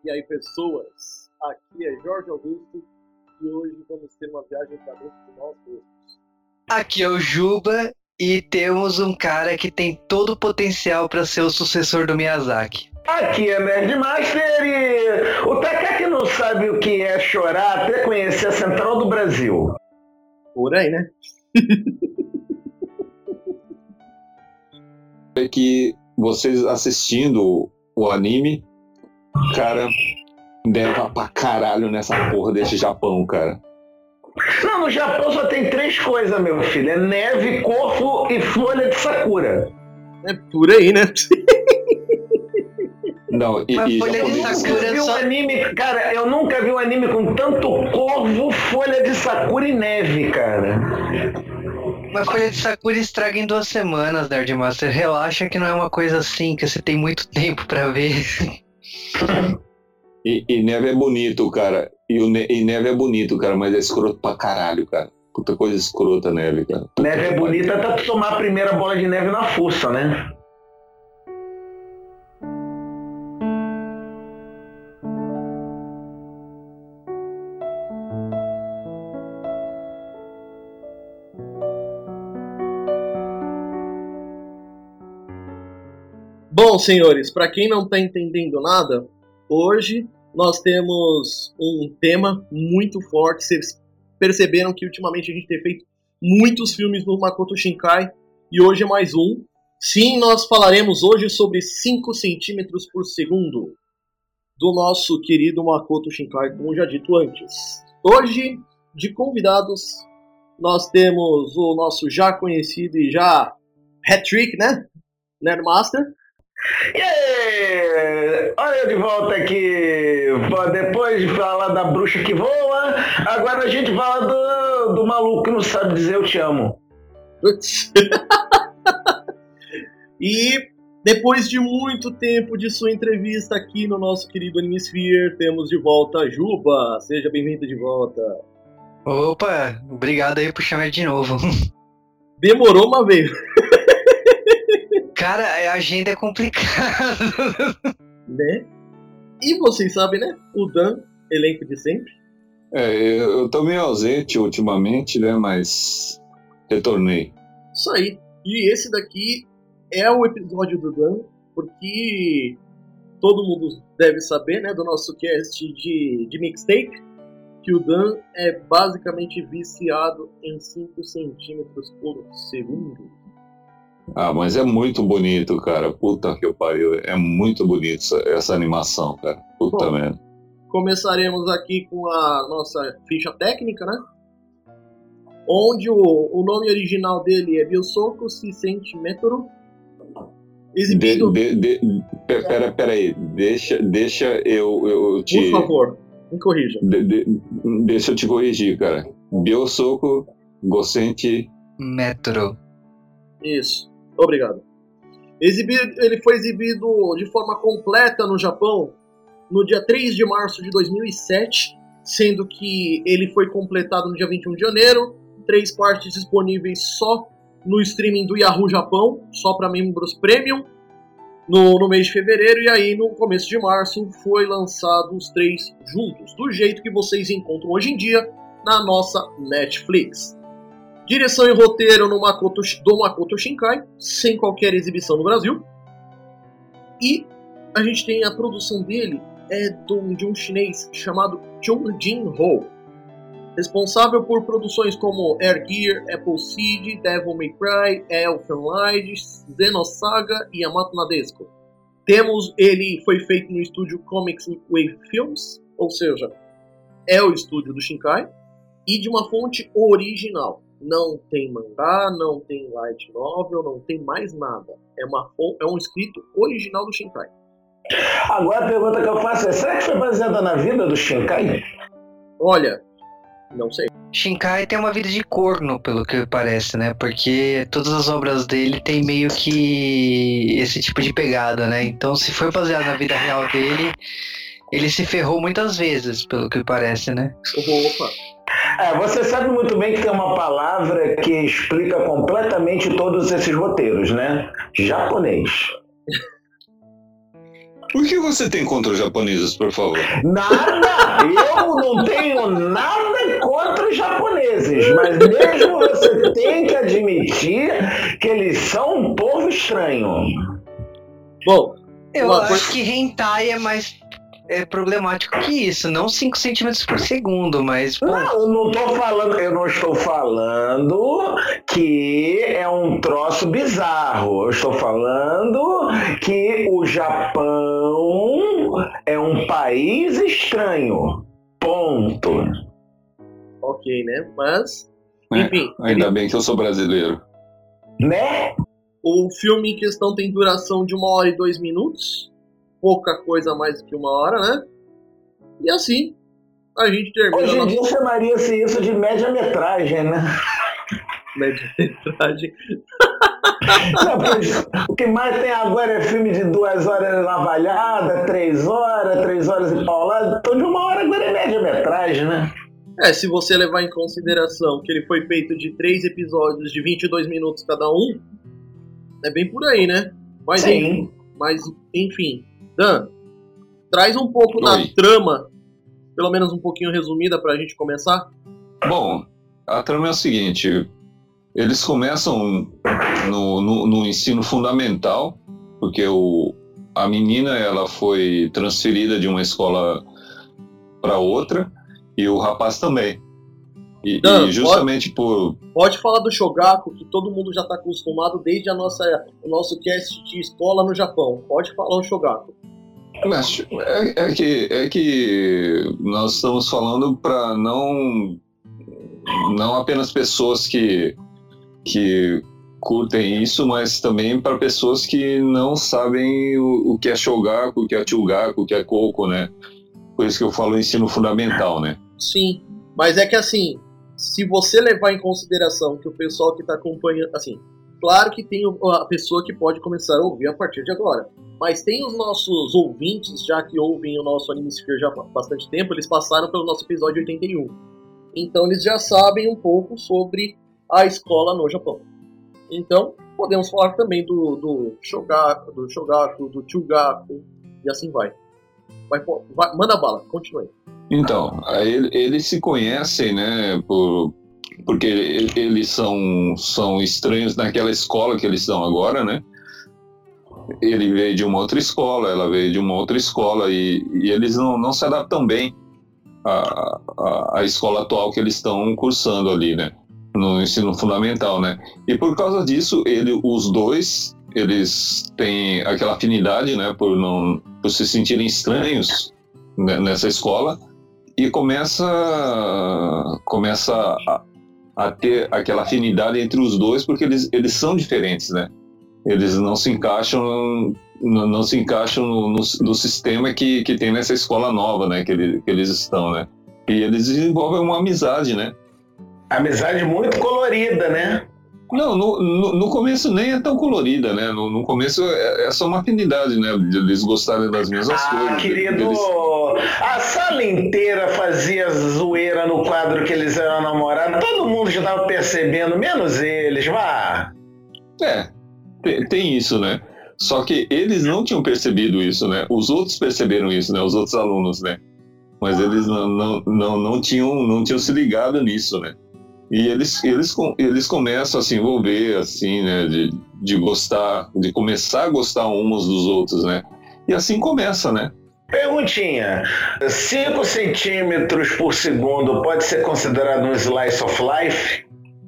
E aí, pessoas? Aqui é Jorge Augusto e hoje vamos ter uma viagem para dentro de nós mesmos. Aqui é o Juba e temos um cara que tem todo o potencial para ser o sucessor do Miyazaki. Aqui é Nerdmaster e o Taká que não sabe o que é chorar até conhecer a Central do Brasil. Por aí, né? É que vocês assistindo o anime, cara, leva pra caralho nessa porra desse Japão, cara. Não, no Japão só tem 3 coisas, meu filho. É neve, corvo e folha de sakura. É por aí, né? Não, Mas folha de sakura só... Cara, eu nunca vi um anime com tanto corvo, folha de sakura e neve, cara. Mas folha de sakura estraga em 2 semanas, Nerdmaster. Relaxa que não é uma coisa assim, que você tem muito tempo pra ver. E neve é bonito, cara. E neve é bonito, cara, mas é escroto pra caralho, cara. Puta coisa escrota, neve, cara. Neve é bonita até tu tomar a primeira bola de neve na fuça, né? Bom, senhores, para quem não tá entendendo nada, hoje nós temos um tema muito forte. Vocês perceberam que ultimamente a gente tem feito muitos filmes do Makoto Shinkai e hoje é mais um. Sim, nós falaremos hoje sobre 5 centímetros por segundo do nosso querido Makoto Shinkai, como já dito antes. Hoje, de convidados, nós temos o nosso já conhecido e já hat-trick, né? Nerdmaster. Yeah! Olha eu de volta aqui. Depois de falar da bruxa que voa, agora a gente fala do maluco que não sabe dizer eu te amo. E depois de muito tempo de sua entrevista aqui no nosso querido Animesphere, temos de volta a Juba. Seja bem-vindo de volta. Opa, obrigado aí por chamar de novo. Demorou uma vez. Cara, a agenda é complicada. Né? E vocês sabem, né? O Dan, elenco de sempre. Eu tô meio ausente ultimamente, né, mas retornei. Isso aí. E esse daqui é o episódio do Dan, porque todo mundo deve saber, né, do nosso cast de mixtape, que o Dan é basicamente viciado em 5 centímetros por segundo. Ah, mas é muito bonito, cara. Puta que eu pariu. É muito bonito essa animação, cara. Puta merda. Começaremos aqui com a nossa ficha técnica, né? Onde o nome original dele é Byosoku Sisentimetro. Exibido... Peraí. Deixa eu te... Por favor, me corrija. Deixa eu te corrigir, cara. Byosoku Gosenti Metro. Isso. Obrigado. Ele foi exibido de forma completa no Japão no dia 3 de março de 2007, sendo que ele foi completado no dia 21 de janeiro, 3 partes disponíveis só no streaming do Yahoo Japão, só para membros premium, no mês de fevereiro, e aí no começo de março foi lançado os 3 juntos, do jeito que vocês encontram hoje em dia na nossa Netflix. Direção e roteiro do Makoto Shinkai, sem qualquer exibição no Brasil. E a gente tem a produção dele, de um chinês chamado Chung Jin-ho, responsável por produções como Air Gear, Appleseed, Devil May Cry, Elfen Lied, Xenosaga e Yamato Nadesico. Ele foi feito no estúdio Comics Wave Films, ou seja, é o estúdio do Shinkai, e de uma fonte original. Não tem mangá, não tem light novel, não tem mais nada. É um escrito original do Shinkai. Agora a pergunta que eu faço é: será que foi baseada na vida do Shinkai? Olha, não sei. Shinkai tem uma vida de corno, pelo que parece, né? Porque todas as obras dele tem meio que esse tipo de pegada, né? Então, se foi baseado na vida real dele, ele se ferrou muitas vezes, pelo que parece, né? Opa! Você sabe muito bem que tem uma palavra que explica completamente todos esses roteiros, né? Japonês. O que você tem contra os japoneses, por favor? Nada! Eu não tenho nada contra os japoneses, mas mesmo você tem que admitir que eles são um povo estranho. Bom, Eu uma acho coisa- que hentai é mais problemático que isso. Não 5 centímetros por segundo, mas... Pô, Não, eu não estou falando que é um troço bizarro. Eu estou falando que o Japão é um país estranho. Ponto. ok, né? Mas, É, enfim, ainda bem que eu sou brasileiro. Né? o filme em questão tem duração de 1 hora e 2 minutos. Pouca coisa mais do que 1 hora, né? E assim, a gente termina Hoje a em nossa dia chamaria-se isso de média-metragem, né? média-metragem. Não, porque o que mais tem agora é filme de 2 horas navalhada, 3 horas e paulada. Então de 1 hora agora é média-metragem, né? Se você levar em consideração que ele foi feito de 3 episódios de 22 minutos cada um, é bem por aí, né? Mas, Sim. enfim, Dan, traz um pouco da Oi. trama, pelo menos um pouquinho resumida pra gente começar. Bom, a trama é o seguinte: eles começam no ensino fundamental, porque a menina ela foi transferida de uma escola para outra e o rapaz também. E justamente por... Pode falar do Shogaku, que todo mundo já tá acostumado desde o nosso cast de escola no Japão. Pode falar o Shogaku. Mas é que nós estamos falando para não apenas pessoas que curtem isso, mas também para pessoas que não sabem o que é Shogaku, o que é Chugaku, o que é Koko, né? Por isso que eu falo ensino fundamental, né? Sim, mas é que assim, se você levar em consideração que o pessoal que tá acompanhando, assim, claro que tem a pessoa que pode começar a ouvir a partir de agora, mas tem os nossos ouvintes, já que ouvem o nosso Animesphere já há bastante tempo, eles passaram pelo nosso episódio 81. Então eles já sabem um pouco sobre a escola no Japão. Então, podemos falar também do Shogaku, do Chugaku, e assim vai. Manda bala, continue. Então, aí eles se conhecem, né, porque eles são estranhos naquela escola que eles estão agora, né? Ele veio de uma outra escola, ela veio de uma outra escola e eles não se adaptam bem à escola atual que eles estão cursando ali, né? No ensino fundamental, né? E por causa disso, os dois, eles têm aquela afinidade, né? Por se sentirem estranhos, né, nessa escola. E começa a ter aquela afinidade entre os dois, porque eles são diferentes, né? Eles não se encaixam no sistema que tem nessa escola nova, né? Que eles estão, né? E eles desenvolvem uma amizade, né? Amizade muito colorida, né? Não, no começo nem é tão colorida, né? No começo é só uma afinidade, né? De eles gostarem das mesmas coisas. Querido, a sala inteira fazia zoeira no quadro que eles eram namorados. Todo mundo já estava percebendo, menos eles, vá. Tem isso, né? Só que eles não tinham percebido isso, né? Os outros perceberam isso, né? Os outros alunos, né? Mas eles não tinham se ligado nisso, né? E eles começam a se envolver, assim, né? De gostar, de começar a gostar uns dos outros, né? E assim começa, né? Perguntinha: 5 centímetros por segundo pode ser considerado um slice of life?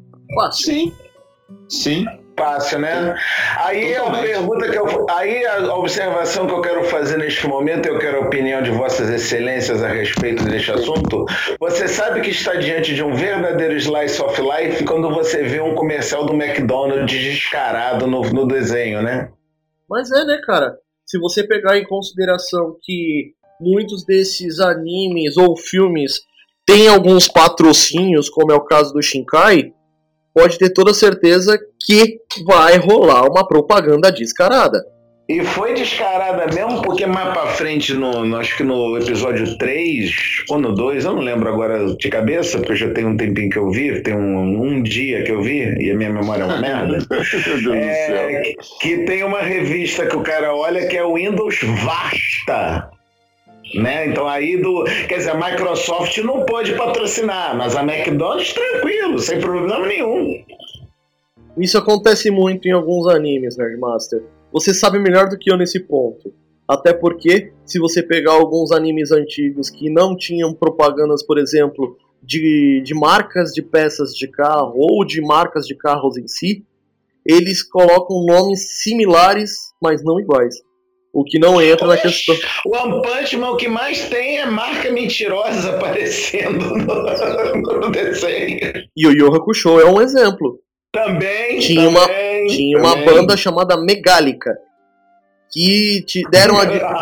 Sim. Fácil, né? Aí a observação que eu quero fazer neste momento, eu quero a opinião de vossas excelências a respeito deste assunto. Você sabe que está diante de um verdadeiro slice of life quando você vê um comercial do McDonald's descarado no desenho, né? Mas né, cara? Se você pegar em consideração que muitos desses animes ou filmes têm alguns patrocínios, como é o caso do Shinkai, pode ter toda certeza que vai rolar uma propaganda descarada. E foi descarada mesmo, porque mais pra frente, acho que no episódio 3 ou no 2, eu não lembro agora de cabeça, porque já tem um tempinho que eu vi, tem um dia que eu vi, e a minha memória é uma merda. Meu Deus do céu. Que tem uma revista que o cara olha que é o Windows Vasta. Né? Então aí quer dizer, a Microsoft não pode patrocinar, mas a McDonald's tranquilo, sem problema nenhum. Isso acontece muito em alguns animes, Nerdmaster. Você sabe melhor do que eu nesse ponto. Até porque, se você pegar alguns animes antigos que não tinham propagandas, por exemplo, de marcas de peças de carro ou de marcas de carros em si, eles colocam nomes similares, mas não iguais. O que não entra na questão. O One Punch Man, o que mais tem é marca mentirosa aparecendo no desenho. E o Yu Hakusho é um exemplo. Também tinha uma banda chamada Megálica, que deram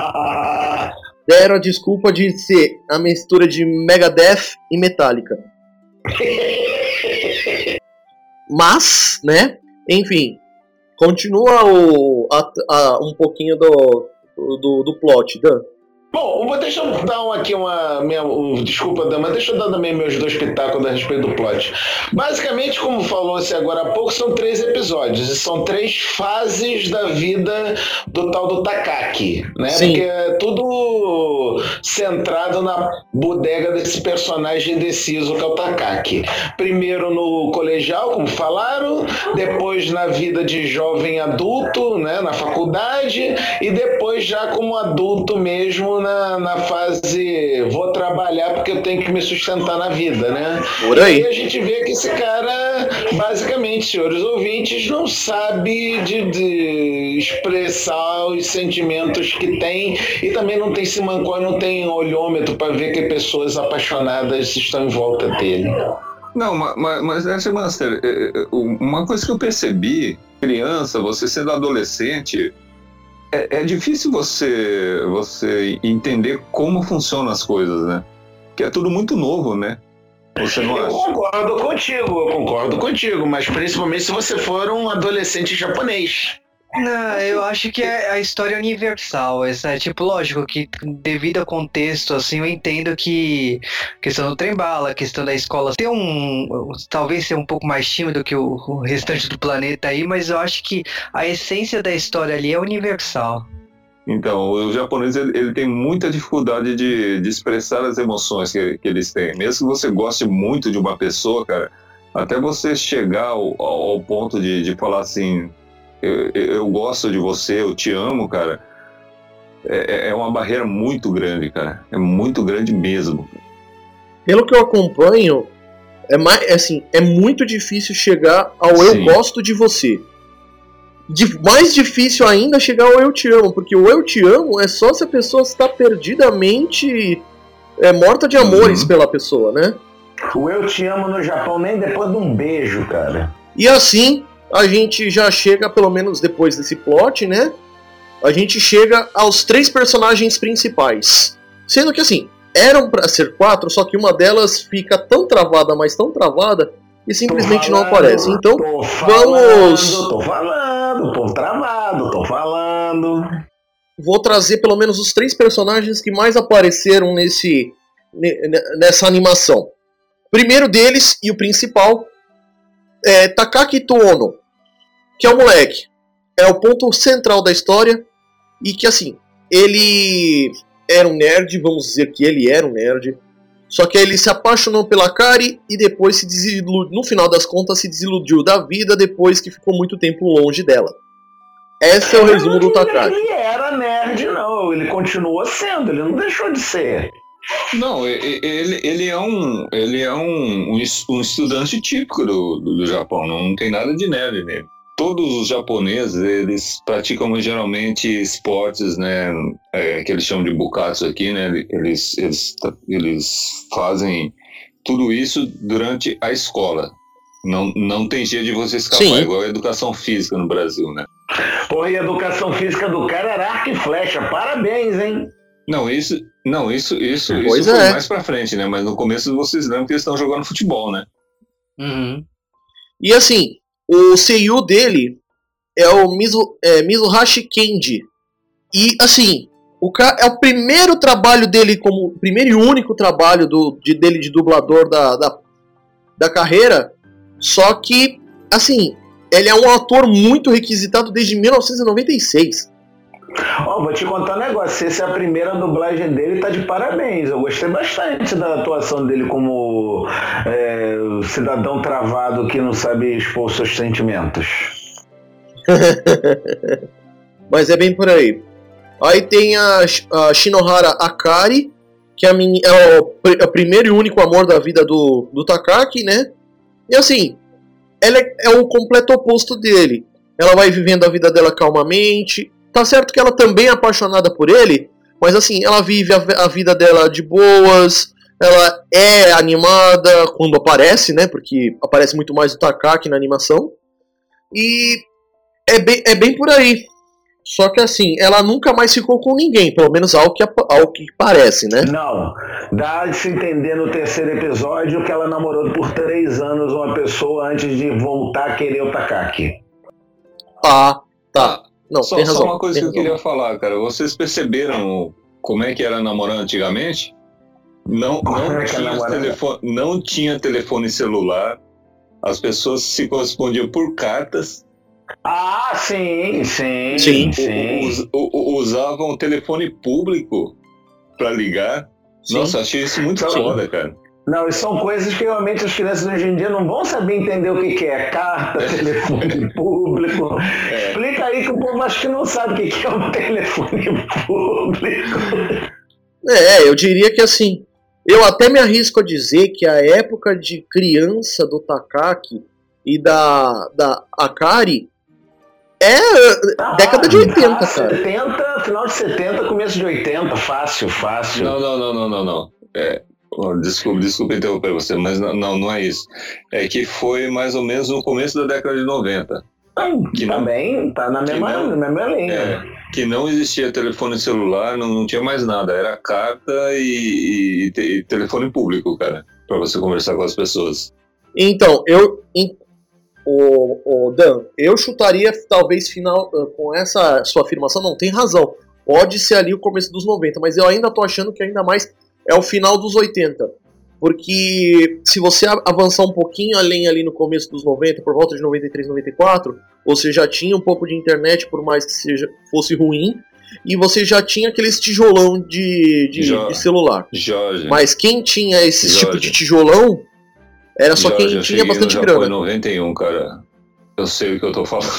a desculpa de ser a mistura de Megadeth e Metallica. Mas, né, enfim, continua um pouquinho do plot, Dan. Bom, deixa eu dar aqui desculpa, Dan, mas deixa eu dar também meus 2 pitacos a respeito do plot. Basicamente, como falou-se agora há pouco, são 3 episódios, e são 3 fases da vida do tal do Takaki, né? Sim. Porque é tudo centrado na bodega desse personagem indeciso que é o Takaki. Primeiro no colegial, como falaram, depois na vida de jovem adulto, né, na faculdade, e depois já como adulto mesmo na fase vou trabalhar porque eu tenho que me sustentar na vida, né? Por aí. E a gente vê que esse cara, basicamente, senhores ouvintes, não sabe de expressar os sentimentos que tem, e também não tem simancol, não tem olhômetro para ver que pessoas apaixonadas estão em volta dele. Não, mas Master, uma coisa que eu percebi, criança, você sendo adolescente, é difícil você entender como funcionam as coisas, né? Que é tudo muito novo, né? Você não acha? Eu concordo contigo, mas principalmente se você for um adolescente japonês. Não, eu acho que a história é universal. É tipo, lógico que devido ao contexto, assim, eu entendo que a questão do trem-bala, a questão da escola talvez ser um pouco mais tímido que o restante do planeta aí, mas eu acho que a essência da história ali é universal. Então, o japonês ele tem muita dificuldade de expressar as emoções que eles têm. Mesmo que você goste muito de uma pessoa, cara, até você chegar ao ponto de falar assim, eu gosto de você, eu te amo, cara, é uma barreira muito grande, cara. É muito grande mesmo. Pelo que eu acompanho, é muito difícil chegar ao eu gosto de você. Mais difícil ainda chegar ao eu te amo, porque o eu te amo é só se a pessoa está perdidamente morta de amores pela pessoa, né? O eu te amo no Japão nem depois de um beijo, cara. E assim, a gente já chega, pelo menos depois desse plot, né? A gente chega aos 3 personagens principais. Sendo que assim, eram pra ser 4, só que uma delas fica tão travada, mas tão travada, que simplesmente não aparece. Então, vamos... Tô falando. Vou trazer pelo menos os 3 personagens que mais apareceram nessa animação. O primeiro deles, e o principal, é Takaki Tuono, que é o moleque. É o ponto central da história. E que assim, ele era um nerd, vamos dizer que ele era um nerd. Só que ele se apaixonou pela Kari e depois se desiludiu, no final das contas se desiludiu da vida depois que ficou muito tempo longe dela. Esse é o resumo do Takaki. Ele era nerd, não. Ele continuou sendo, ele não deixou de ser. Não, ele é um estudante típico do Japão, não tem nada de nerd nele. Todos os japoneses, eles praticam geralmente esportes, né, que eles chamam de bukatsu aqui, né, eles fazem tudo isso durante a escola. Não tem jeito de você escapar, igual a educação física no Brasil, né? Porra, e a educação física do cara era arco e flecha, parabéns, hein? Isso Pois foi é. mais pra frente, né, mas no começo vocês lembram que eles estão jogando futebol, né? Uhum. E assim, o seiyuu dele é o Mizuhashi Kenji, E, assim, é o primeiro trabalho dele, como o primeiro e único trabalho dele de dublador da carreira. Só que, assim, ele é um ator muito requisitado desde 1996. Vou te contar um negócio, se essa é a primeira dublagem dele, tá de parabéns. Eu gostei bastante da atuação dele como cidadão travado que não sabe expor seus sentimentos. Mas é bem por aí. Aí tem a Shinohara Akari, que é o primeiro e único amor da vida do Takaki, né? E assim, ela é o completo oposto dele. Ela vai vivendo a vida dela calmamente. Tá certo que ela também é apaixonada por ele, mas assim, ela vive a vida dela de boas. Ela é animada quando aparece, né? Porque aparece muito mais o Takaki na animação. E é bem por aí. Só que assim, ela nunca mais ficou com ninguém, pelo menos ao que parece, né? Não, dá de se entender no terceiro episódio que ela namorou por 3 anos uma pessoa antes de voltar a querer o Takaki. Ah, tá. Não, só uma coisa que eu queria falar, cara. Vocês perceberam como é que era namorar antigamente? Não tinha telefone celular, as pessoas se correspondiam por cartas. Ah, sim. Usavam o telefone público para ligar. Sim. Nossa, achei isso muito foda, cara. Não, e são coisas que realmente as crianças hoje em dia não vão saber entender o que é carta, telefone público. Explica aí que o povo acho que não sabe o que é um telefone público. Eu diria que assim, eu até me arrisco a dizer que a época de criança do Takaki e da Akari é década de 80, cara. 70, final de 70, começo de 80, fácil. Não. Desculpa interromper você, mas não é isso. É que foi mais ou menos no começo da década de 90. Também, tá na mesma linha. Que não existia telefone celular, não tinha mais nada. Era carta e telefone público, cara, pra você conversar com as pessoas. Então, Dan, eu chutaria talvez final com essa sua afirmação, não tem razão. Pode ser ali o começo dos 90, mas eu ainda tô achando que ainda mais é o final dos 80. Porque se você avançar um pouquinho além ali no começo dos 90, por volta de 93, 94, você já tinha um pouco de internet, por mais que fosse ruim, e você já tinha aqueles tijolão de celular. Jorge. Mas quem tinha esse tipo de tijolão era só quem tinha bastante grana. Foi 91, cara. Eu sei o que eu tô falando.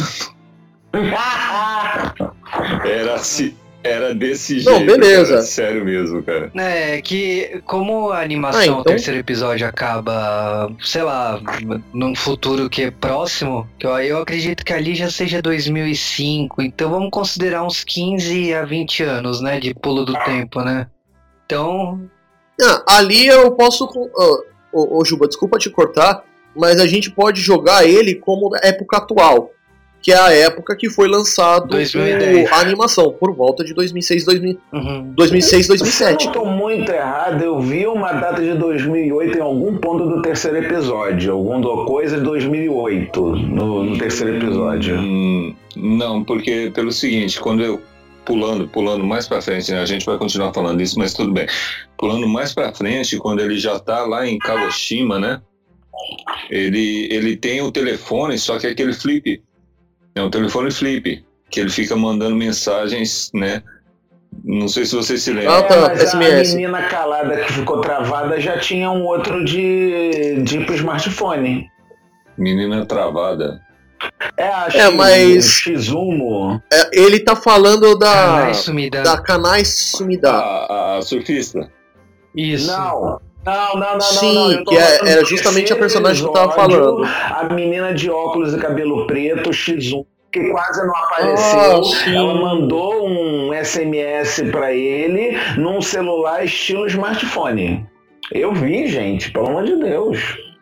Era desse jeito. Não, beleza. Cara, sério mesmo, cara. Que como a animação, o terceiro episódio acaba, sei lá, num futuro que é próximo, que eu acredito que ali já seja 2005, então vamos considerar uns 15 a 20 anos, né, de pulo do tempo, né? Então... ali eu posso... Juba, desculpa te cortar, mas a gente pode jogar ele como época atual, que é a época que foi lançado a animação, por volta de 2006, 2007. Se eu não estou muito errado, eu vi uma data de 2008 em algum ponto do terceiro episódio, alguma coisa de 2008 no terceiro episódio. Não, porque pelo seguinte, quando eu pulando mais pra frente, né? A gente vai continuar falando isso, mas tudo bem. Pulando mais pra frente, quando ele já tá lá em Kagoshima, né? Ele tem o telefone, só que é aquele flip. É um telefone flip, que ele fica mandando mensagens, né? Não sei se vocês se lembram. Mas SMS. A menina calada que ficou travada já tinha um outro de pro smartphone. Menina travada. Mas Shizumo. Ele tá falando da Kanai Sumida. A surfista. Isso. Não. Sim, que era justamente a personagem que eu tava falando. A menina de óculos e cabelo preto, Shizumo, que quase não apareceu. Ela mandou um SMS pra ele num celular estilo smartphone. Eu vi, gente, pelo amor de Deus.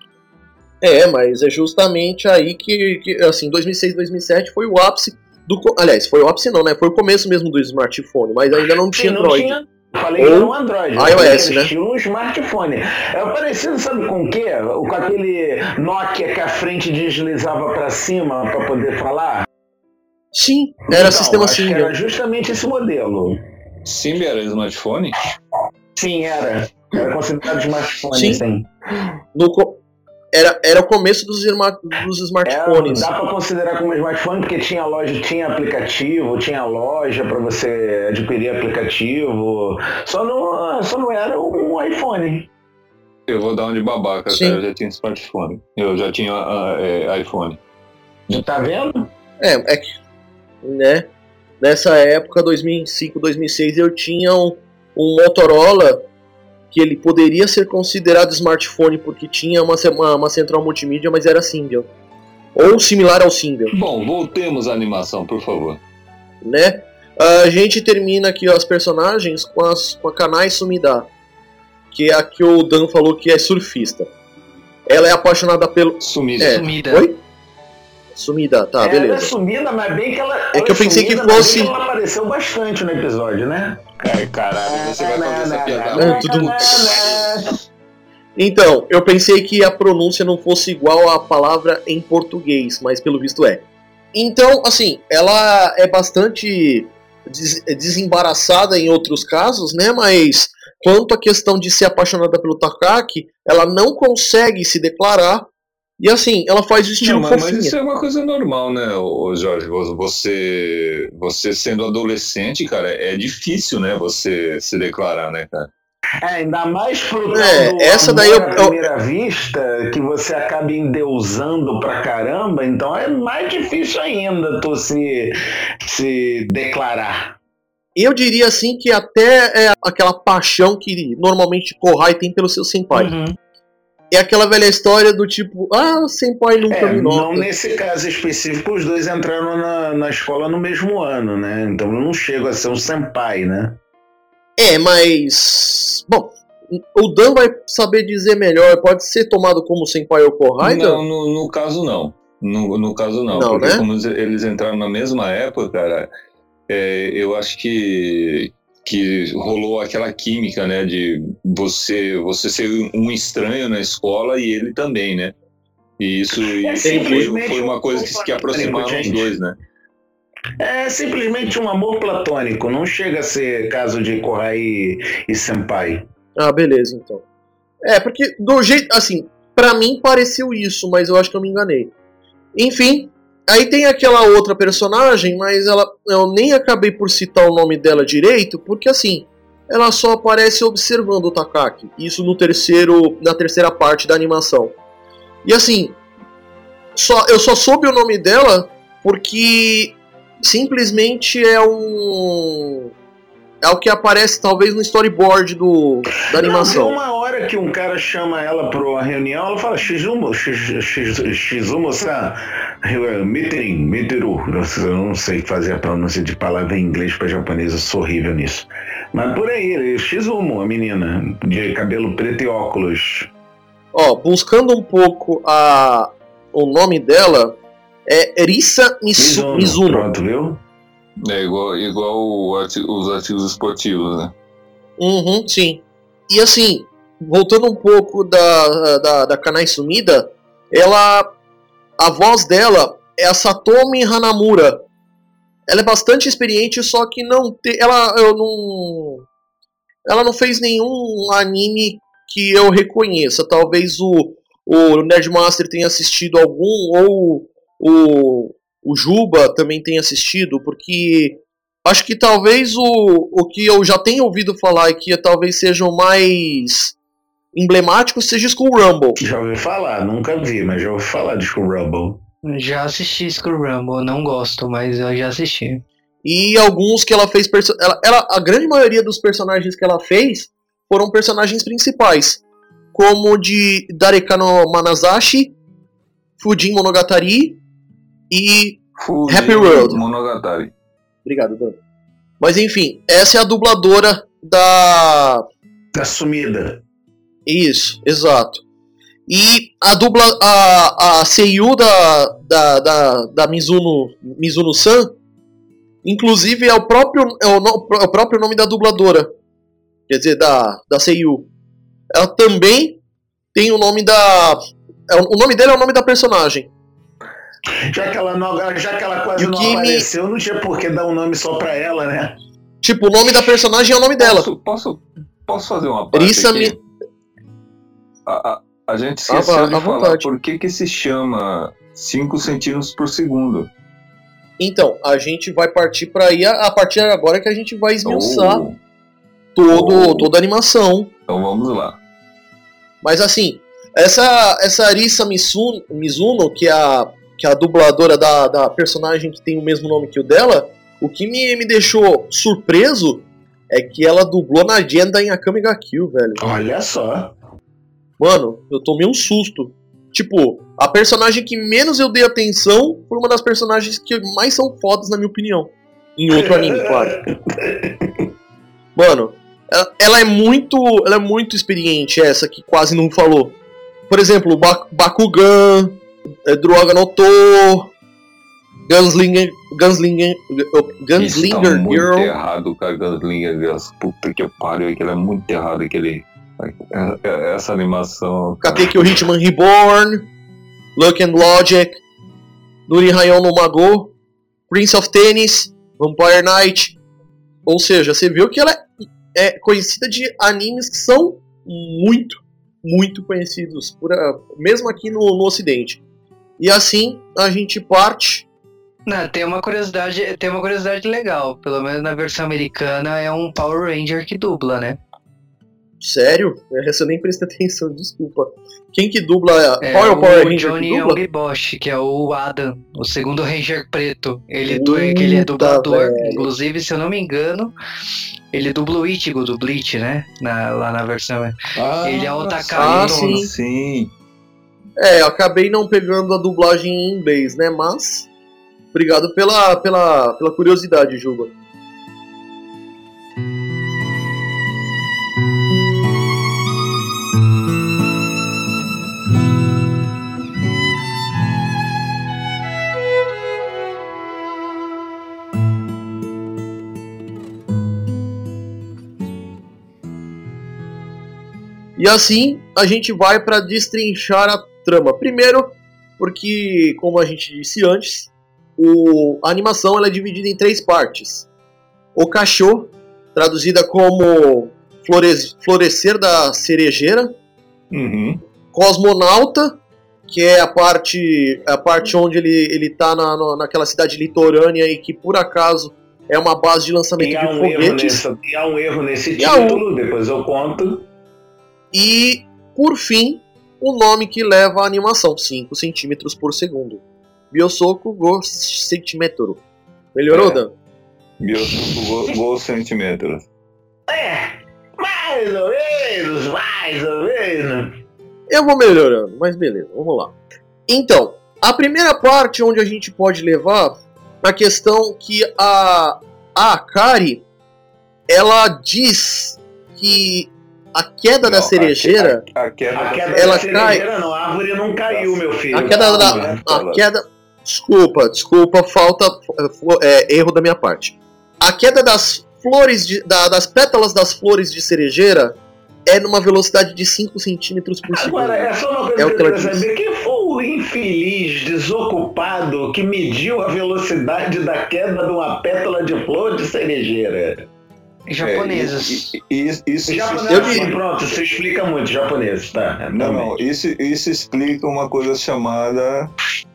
Mas é justamente aí que assim, 2006, 2007 foi o ápice aliás, foi o ápice não, né? Foi o começo mesmo do smartphone, mas ainda não tinha Android. Falei que era um Android. iOS, né? Estilo um smartphone. É parecido, sabe com o quê? Com aquele Nokia que a frente deslizava pra cima pra poder falar. Sim, era sistema acho que Symbian. era justamente esse modelo. Symbian era smartphone? Sim, era. Era considerado smartphone, Sim. sim. Era o começo dos smartphones. Dá para considerar como smartphone porque tinha loja, tinha aplicativo, tinha loja para você adquirir aplicativo. Só não era um iPhone. Eu vou dar um de babaca, Sim. cara. Eu já tinha smartphone. Eu já tinha iPhone. Tá vendo? É que, né? Nessa época, 2005, 2006, eu tinha um Motorola que ele poderia ser considerado smartphone porque tinha uma central multimídia, mas era Symbian. Ou similar ao Symbian. Bom, voltemos à animação, por favor. Né? A gente termina aqui as personagens com a Kanai Sumida, que é a que o Dan falou que é surfista. Ela é apaixonada pelo... Sumida. Sumida. Oi? Sumida, tá, beleza. Ela é sumida, mas bem que ela... É que eu pensei que fosse... Ela apareceu bastante no episódio, né? Caralho, você vai fazer essa piada. Então, eu pensei que a pronúncia não fosse igual à palavra em português, mas pelo visto é. Então, assim, ela é bastante desembaraçada em outros casos, né? Mas quanto à questão de ser apaixonada pelo Takaki, ela não consegue se declarar. E assim, ela faz o estilo Mas fofinha. isso é uma coisa normal, né, Jorge? Você sendo adolescente, cara, é difícil, né, você se declarar, né, cara? Ainda mais pro tal do essa amor daí à primeira vista, que você acaba endeusando pra caramba, então é mais difícil ainda tu se declarar. Eu diria assim que até é aquela paixão que normalmente Kohai tem pelo seu senpai. Uhum. É aquela velha história do tipo, senpai nunca me nota. Não nesse caso específico, os dois entraram na escola no mesmo ano, né? Então eu não chego a ser um senpai, né? Mas... Bom, o Dan vai saber dizer melhor. Pode ser tomado como senpai ou Kohai? Não, no caso não. No caso não, porque né? como eles entraram na mesma época, cara, eu acho que rolou aquela química, né, de você ser um estranho na escola e ele também, né? E isso foi uma coisa que aproximaram os dois, né? É simplesmente um amor platônico, não chega a ser caso de Kohai e senpai. Ah, beleza, então. Porque do jeito... Assim, pra mim pareceu isso, mas eu acho que eu me enganei. Enfim, aí tem aquela outra personagem, mas eu nem acabei por citar o nome dela direito, porque assim, ela só aparece observando o Takaki. Isso na terceira parte da animação. E assim, eu só soube o nome dela porque simplesmente é o que aparece talvez no storyboard da animação. Não, tem uma hora que um cara chama ela para uma reunião, ela fala Shizumo-san, Miteru. Eu não sei fazer a pronúncia de palavra em inglês para japonês, eu sou horrível nisso. Mas por aí, Shizumo, a menina, de cabelo preto e óculos. Buscando um pouco o nome dela, é Risa Mizuno. Pronto, viu? É igual os artigos esportivos, né? Uhum, sim. E assim, voltando um pouco da Kanai Sumida, a voz dela é a Satomi Hanamura. Ela é bastante experiente, só que ela não fez nenhum anime que eu reconheça. Talvez o Nerdmaster tenha assistido algum, ou o Juba também tenha assistido, porque acho que talvez o que eu já tenho ouvido falar e que talvez seja o mais emblemático seja School Rumble. Já ouvi falar, nunca vi, mas já ouvi falar de School Rumble. Já assisti School Rumble, não gosto, mas eu já assisti. E alguns que ela fez... a grande maioria dos personagens que ela fez foram personagens principais, como de Dareka no Manazashi, Fujin Monogatari e Happy World. Monogatari. Obrigado, Dan. Mas enfim, essa é a dubladora da Sumida. Isso, exato. E a seiyuu da Mizuno-san, inclusive é o próprio nome da dubladora. Quer dizer, da seiyuu. Ela também tem o nome o nome dela é o nome da personagem. Já que ela quase não apareceu, não tinha por que dar um nome só pra ela, né? Tipo, o nome da personagem é o nome dela. Posso fazer uma parte Risa aqui? A gente esqueceu de falar vontade. por que se chama 5 centímetros por segundo. Então, a gente vai partir pra aí, a partir de agora que a gente vai esmiuçar toda a animação. Então vamos lá. Mas assim, essa Risa Mizuno, que é a dubladora da personagem que tem o mesmo nome que o dela, o que me deixou surpreso é que ela dublou na agenda em Akame ga Kill, velho. Olha só. Mano, eu tomei um susto. Tipo, a personagem que menos eu dei atenção foi uma das personagens que mais são fodas, na minha opinião. Em outro anime, claro. Mano, ela é muito experiente, essa que quase não falou. Por exemplo, Bakugan, Droga no To, Gunslinger Isso tá muito Girl. errado, cara, Gunslinger Girl. Puta que pariu, aquele é muito errado, essa animação. Katekyo Hitman Reborn, Luck and Logic, Nuri Rayon no Mago, Prince of Tennis, Vampire Knight. Ou seja, você viu que ela é conhecida de animes que são muito conhecidos, mesmo aqui no Ocidente. E assim a gente parte. Não, tem uma curiosidade legal. Pelo menos na versão americana é um Power Ranger que dubla, né? Sério? Essa eu nem prestei atenção, desculpa. Quem que dubla? É Qual é o Power Ranger Johnny que dubla? Young-Bosch, que é o Adam, o segundo Ranger preto. Que ele é dublador, velho. inclusive, se eu não me engano, ele dubla o Ichigo do Bleach, né? Lá na versão. Ele é o Takagi Nono. Sim. Eu acabei não pegando a dublagem em inglês, né? Mas obrigado pela curiosidade, Juba. E assim a gente vai para destrinchar a trama. Primeiro, porque, como a gente disse antes, a animação ela é dividida em 3 partes. O Cachorro, traduzida como Florescer da Cerejeira. Uhum. Cosmonauta, que é a parte onde ele tá naquela cidade litorânea e que por acaso é uma base de lançamento de foguetes. E há um erro nesse título, depois eu conto. E, por fim, o nome que leva a animação, 5 centímetros por segundo. Biosoku Go Centimetro. Melhorou, Dan? Biosoku Go Centimetro. Mais ou menos. Eu vou melhorando, mas beleza, vamos lá. Então, a primeira parte onde a gente pode levar a questão que a Akari, ela diz que a queda da cerejeira, A queda ela da cerejeira não, a árvore não caiu, meu filho. A queda, desculpa, falta erro da minha parte. A queda das flores das pétalas das flores de cerejeira é numa velocidade de 5 centímetros por segundo. Agora, é só uma coisa que eu quero saber. Quem foi o infeliz, desocupado, que mediu a velocidade da queda de uma pétala de flor de cerejeira? Japoneses. Japoneses, pronto, isso explica muito, japoneses, tá? Não, isso explica uma coisa chamada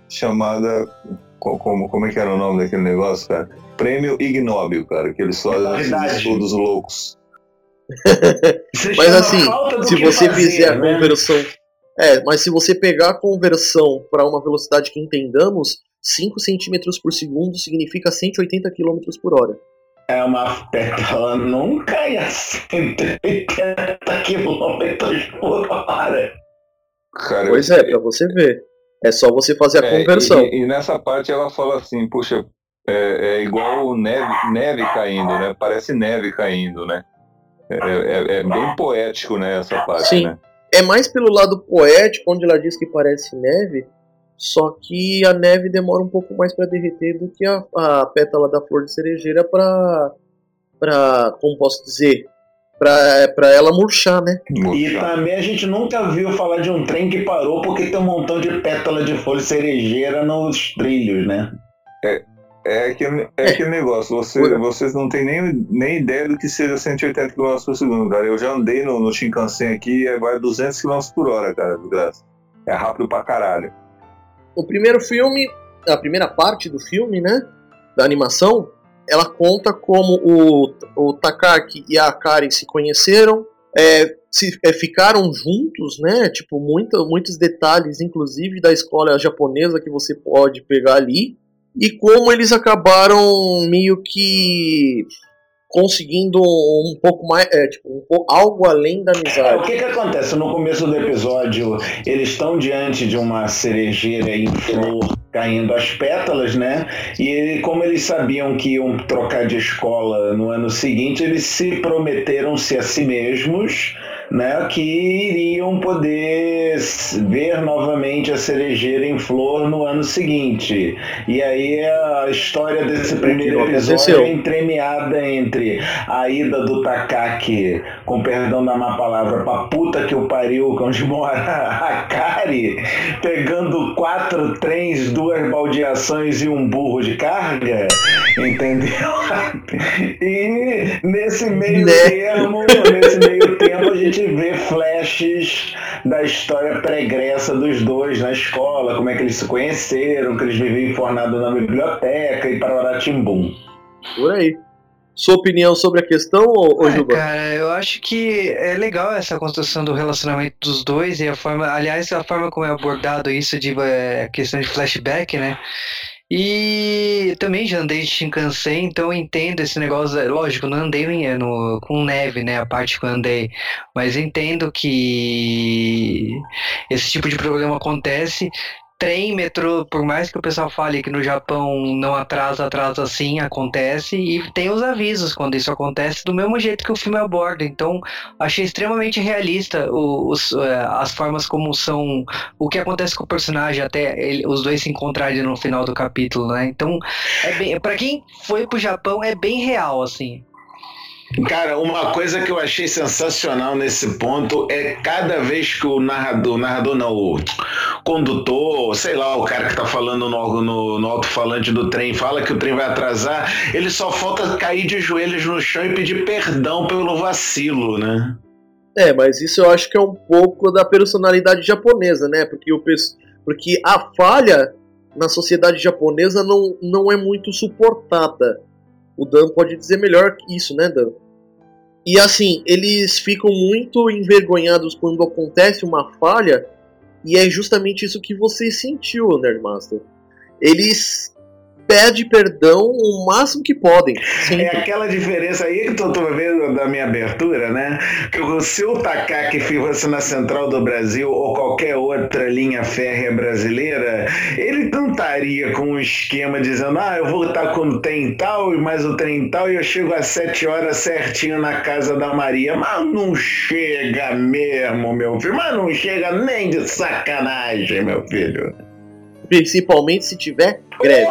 como é que era o nome daquele negócio, cara? Prêmio Ig Nobel, que eles fazem esses estudos loucos. Mas assim, se você fizer a conversão, mas se você pegar a conversão para uma velocidade que entendamos, 5 centímetros por segundo significa 180 km por hora. É uma pétala nunca ia 180 km por hora. Cara, pois pra você ver. É só você fazer a conversão. E nessa parte ela fala assim, puxa, é igual neve caindo, né? Parece neve caindo, né? É bem poético, né, essa parte, sim, né? É mais pelo lado poético, onde ela diz que parece neve, só que a neve demora um pouco mais para derreter do que a pétala da flor de cerejeira para, como posso dizer, pra ela murchar, né? E também a gente nunca viu falar de um trem que parou porque tem um montão de pétala de folha cerejeira nos trilhos, né? É aquele negócio, vocês não têm nem ideia do que seja 180 km por segundo, cara. Eu já andei no Shinkansen aqui, vai 200 km por hora, cara, do graça. É rápido pra caralho. O primeiro filme, a primeira parte do filme, né, da animação, ela conta como o Takaki e a Akari se conheceram, ficaram juntos, né, tipo, muitos detalhes, inclusive da escola japonesa que você pode pegar ali, e como eles acabaram meio que conseguindo um pouco mais, algo além da amizade. O que acontece? No começo do episódio, eles estão diante de uma cerejeira em flor caindo as pétalas, né? E como eles sabiam que iam trocar de escola no ano seguinte, eles se prometeram-se a si mesmos, né, que iriam poder ver novamente a cerejeira em flor no ano seguinte. E aí a história desse primeiro episódio é entremeada entre a ida do Takaki, com perdão da má palavra, pra puta que o pariu, onde mora a Akari, pegando 4 trens, 2 baldeações e um burro de carga, entendeu? E nesse meio tempo a gente vê flashes da história pregressa dos dois na escola, como é que eles se conheceram, que eles viviam fornados na biblioteca e pararatimbum. Por aí. Sua opinião sobre a questão, Juba? Cara, eu acho que é legal essa construção do relacionamento dos dois e a forma como é abordado isso de questão de flashback, né? E também já andei de Shinkansen, então eu entendo esse negócio. Lógico, não andei com neve, né? A parte que eu andei. Mas entendo que esse tipo de problema acontece. Trem, metrô, por mais que o pessoal fale que no Japão não atrasa sim, acontece. E tem os avisos quando isso acontece, do mesmo jeito que o filme aborda. Então, achei extremamente realista as formas como são, o que acontece com o personagem até os dois se encontrarem no final do capítulo, né? Então, pra quem foi pro Japão, é bem real, assim. Cara, uma coisa que eu achei sensacional nesse ponto é cada vez que o o condutor, sei lá, o cara que tá falando no alto-falante do trem, fala que o trem vai atrasar, ele só falta cair de joelhos no chão e pedir perdão pelo vacilo, né? Mas isso eu acho que é um pouco da personalidade japonesa, né? Porque a falha na sociedade japonesa não é muito suportada. O Dan pode dizer melhor isso, né, Dan? E assim, eles ficam muito envergonhados quando acontece uma falha, e é justamente isso que você sentiu, Nerdmaster. Eles pedem perdão o máximo que podem. Sempre. É aquela diferença aí que tu vendo da minha abertura, né? Que se o Takaki fosse na Central do Brasil ou qualquer outra linha férrea brasileira, ele não estaria com um esquema dizendo, eu vou estar com o trem tal e mais o trem tal e eu chego às 7 horas certinho na casa da Maria. Mas não chega mesmo, meu filho. Mas não chega nem de sacanagem, meu filho. Principalmente se tiver greve.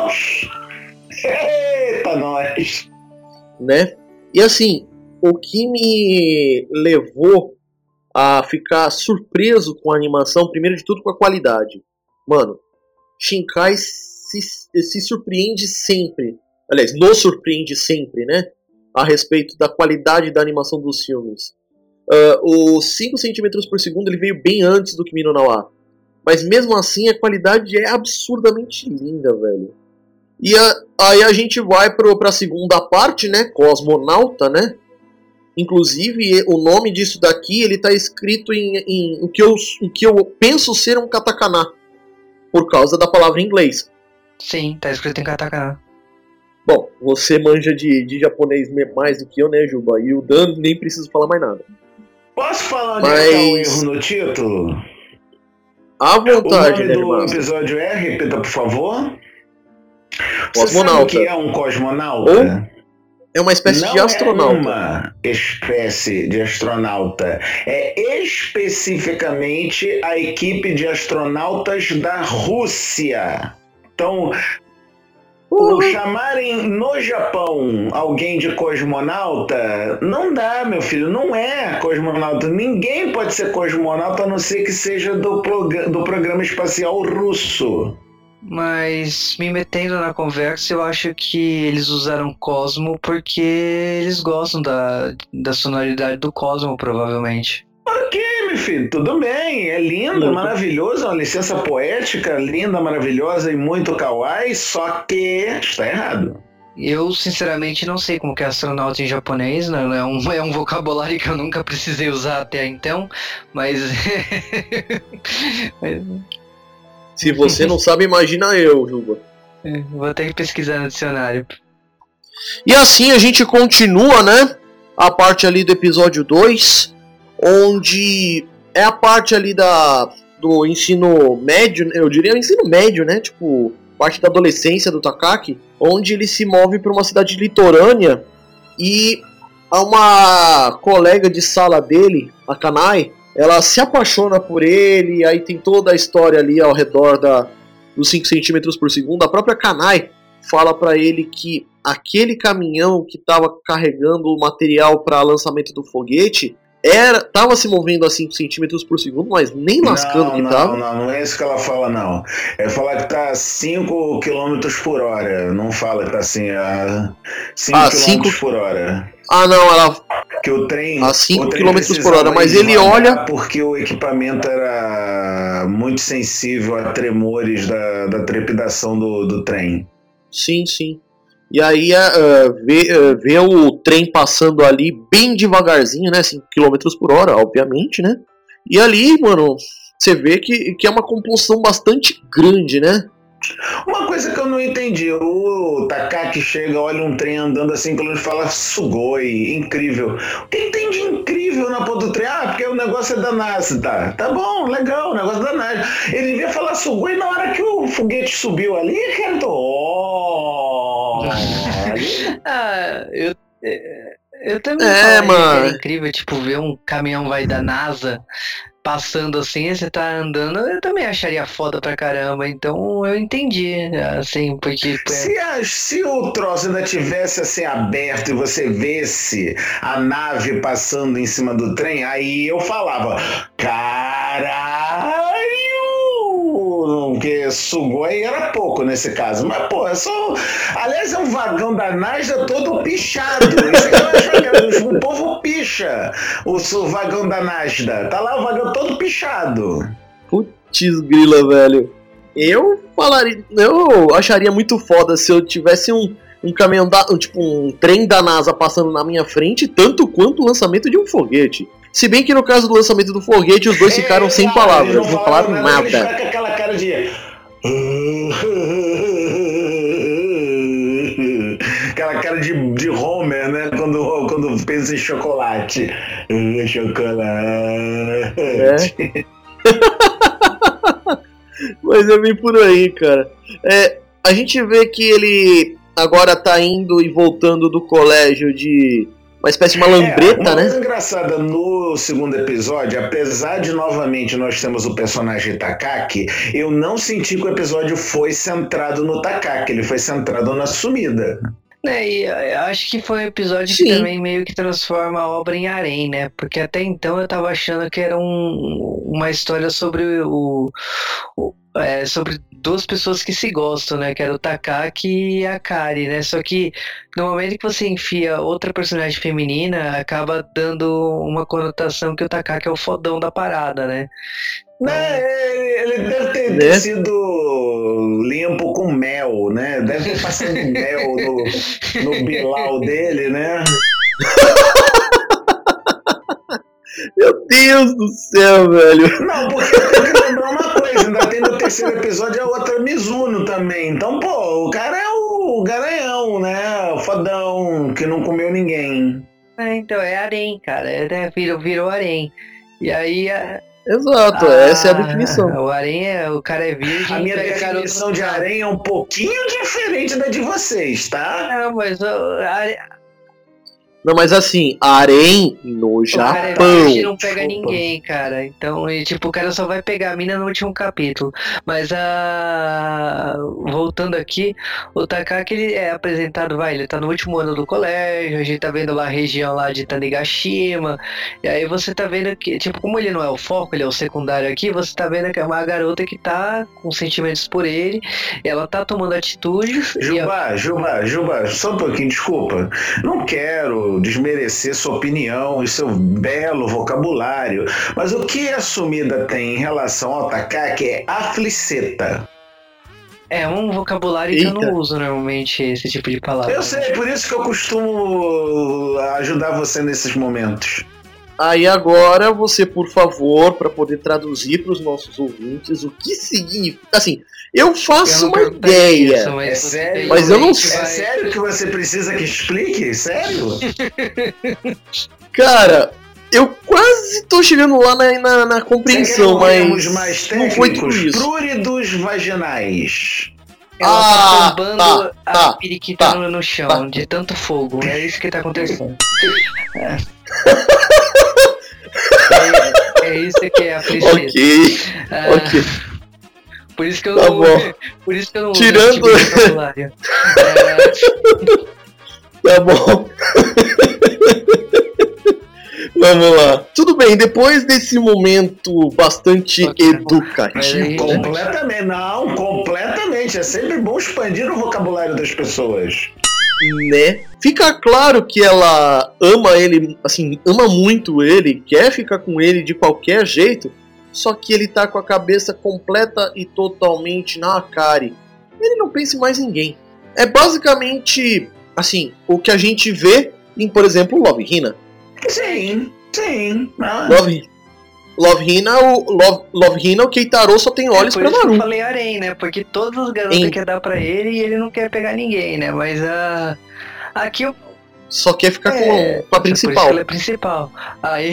Eita, nós! Né? E assim, o que me levou a ficar surpreso com a animação, primeiro de tudo com a qualidade. Mano, Shinkai se surpreende sempre. Aliás, nos surpreende sempre, né? A respeito da qualidade da animação dos filmes. Os 5 cm por segundo ele veio bem antes do Kimi no Na wa. Mas mesmo assim a qualidade é absurdamente linda, velho. E aí a gente vai pra segunda parte, né? Cosmonauta, né? Inclusive o nome disso daqui ele tá escrito em o que eu penso ser um katakana. Por causa da palavra em inglês. Sim, tá escrito em katakana. Bom, você manja de japonês mais do que eu, né, Juba? E o Dan nem precisa falar mais nada. Posso falar onde é o erro no título? À vontade, o nome do episódio repita, por favor. Cosmonauta. Você sabe o que é um cosmonauta? É uma espécie de astronauta. Não é uma espécie de astronauta. É especificamente a equipe de astronautas da Rússia. Então, Não chamarem no Japão alguém de cosmonauta, não dá, meu filho, não é cosmonauta. Ninguém pode ser cosmonauta a não ser que seja do programa espacial russo. Mas, me metendo na conversa, eu acho que eles usaram Cosmo porque eles gostam da sonoridade do Cosmo, provavelmente. Ok, meu filho, tudo bem, é lindo, maravilhoso, uma licença poética, linda, maravilhosa e muito kawaii, só que está errado. Eu, sinceramente, não sei como que é astronauta em japonês, né? É um vocabulário que eu nunca precisei usar até então, mas... Se você não sabe, imagina eu, Juba. Vou ter que pesquisar no dicionário. E assim a gente continua, né? A parte ali do episódio 2, onde é a parte ali do ensino médio, eu diria ensino médio, né? Tipo, parte da adolescência do Takaki, onde ele se move para uma cidade litorânea e uma colega de sala dele, a Kanai, ela se apaixona por ele, aí tem toda a história ali ao redor dos 5 centímetros por segundo. A própria Kanai fala para ele que aquele caminhão que estava carregando o material para lançamento do foguete tava se movendo a 5 centímetros por segundo, mas nem lascando que tava. Não é isso que ela fala, não. É falar que tá 5 km por hora. Não fala que tá assim, 5 km por hora. Ah, não, ela... Que o trem... A 5 km por hora, mas ele olha... Porque o equipamento era muito sensível a tremores da trepidação do trem. Sim, sim. E aí vê o trem passando ali bem devagarzinho, né? 5 km por hora, obviamente, né? E ali, mano, você vê que é uma compulsão bastante grande, né? Uma coisa que eu não entendi, o Takaki chega, olha um trem andando assim, pelo menos fala Sugoi, incrível. O que tem de incrível na ponta do trem? Ah, porque o negócio é da NASA, tá bom, legal, o negócio é da NASA. Ele devia falar Sugoi na hora que o foguete subiu ali, cara, eu também falaria que era incrível, tipo, ver um caminhão da NASA passando assim, você tá andando, eu também acharia foda pra caramba, então eu entendi, assim, porque... Se o troço ainda tivesse assim aberto e você visse a nave passando em cima do trem, aí eu falava, caralho! Porque Sugoi era pouco nesse caso, mas pô, é só... Aliás, é um vagão da NASA todo pichado, isso que eu acho, o povo picha o vagão da NASA, tá lá o vagão todo pichado. Putz grila, velho. Eu acharia muito foda se eu tivesse um caminhão um trem da NASA passando na minha frente, tanto quanto o lançamento de um foguete. Se bem que no caso do lançamento do foguete, os dois ficaram sem palavras, não falaram nada. Ele fica com aquela cara de... Aquela cara de Homer, né? Quando pensa em chocolate. Chocolate. É. Mas é bem por aí, cara. A gente vê que ele agora tá indo e voltando do colégio de... uma espécie de uma lambreta, né? Uma coisa engraçada no segundo episódio, apesar de novamente nós temos o personagem Takaki, eu não senti que o episódio foi centrado no Takaki, ele foi centrado na sumida. E eu acho que foi um episódio que também meio que transforma a obra em harém, né? Porque até então eu tava achando que era uma história sobre sobre duas pessoas que se gostam, né? Que era o Takaki e a Kari, né? Só que no momento que você enfia outra personagem feminina, acaba dando uma conotação que o Takaki é o fodão da parada, né? Ele deve ter sido limpo com mel, né? Deve ter passado mel no bilau dele, né? Meu Deus do céu, velho. Não, porque eu tenho que lembrar uma coisa, ainda tem no terceiro episódio a outra Mizuno também. Então, pô, o cara é o garanhão, né? O fodão, que não comeu ninguém. Então, é harém, cara. Virou harém. E aí... Exato, essa é a definição. O harém o cara é virgem. A minha definição de harém é um pouquinho diferente da de vocês, tá? Não, mas Não, mas assim, harém no Japão. O cara é virgem, não pega ninguém, cara. Então, tipo, o cara só vai pegar a mina no último capítulo. Mas voltando aqui, o Takaki, ele é apresentado, ele tá no último ano do colégio, a gente tá vendo lá a região lá de Tanegashima, e aí você tá vendo que, tipo, como ele não é o foco, ele é o secundário aqui, você tá vendo que é uma garota que tá com sentimentos por ele, ela tá tomando atitudes. Juba, só um pouquinho, desculpa. Não quero desmerecer sua opinião e seu belo vocabulário, mas o que a Sumida tem em relação ao Takaki é afliceta. É um vocabulário que eu não uso normalmente, esse tipo de palavra. Eu sei, por isso que eu costumo ajudar você nesses momentos. Aí agora você, por favor, para poder traduzir para os nossos ouvintes o que significa. Assim, eu faço uma ideia. Isso, mas sério? Mas eu não sei. É sério que você precisa que explique? Sério? Cara, eu quase tô chegando lá na compreensão, mas mais não foi tudo isso. Pruridos vaginais. Ela tá tombando a periquita no chão, de tanto fogo. É isso que tá acontecendo. É isso que é a princesa. Ok. Por isso que eu tá não. Bom. Por isso que eu não Tirando... uso esse vocabulário. Tá bom. Vamos lá. Tudo bem, depois desse momento bastante educativo. Completamente. É sempre bom expandir o vocabulário das pessoas. Né? Fica claro que ela ama ele, assim, ama muito ele, quer ficar com ele de qualquer jeito, só que ele tá com a cabeça completa e totalmente na Akari. Ele não pensa em mais ninguém. É basicamente, assim, o que a gente vê em, por exemplo, Love Hina. Sim. Love Hina, o Keitaro só tem olhos pra Naru. Por isso que eu falei harém, né? Porque todas as garotas querem dar pra ele e ele não quer pegar ninguém, né? Mas aqui eu... Só quer ficar com a principal. Por isso ela é principal. Aí...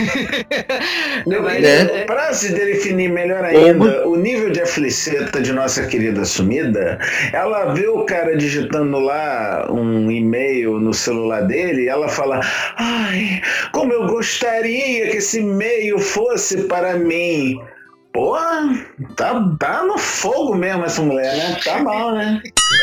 Pra se definir melhor ainda, o nível de afliceta de nossa querida Sumida, ela vê o cara digitando lá um e-mail no celular dele e ela fala: ai, como eu gostaria que esse e-mail fosse para mim. Pô, tá no fogo mesmo essa mulher, né? Tá mal, né?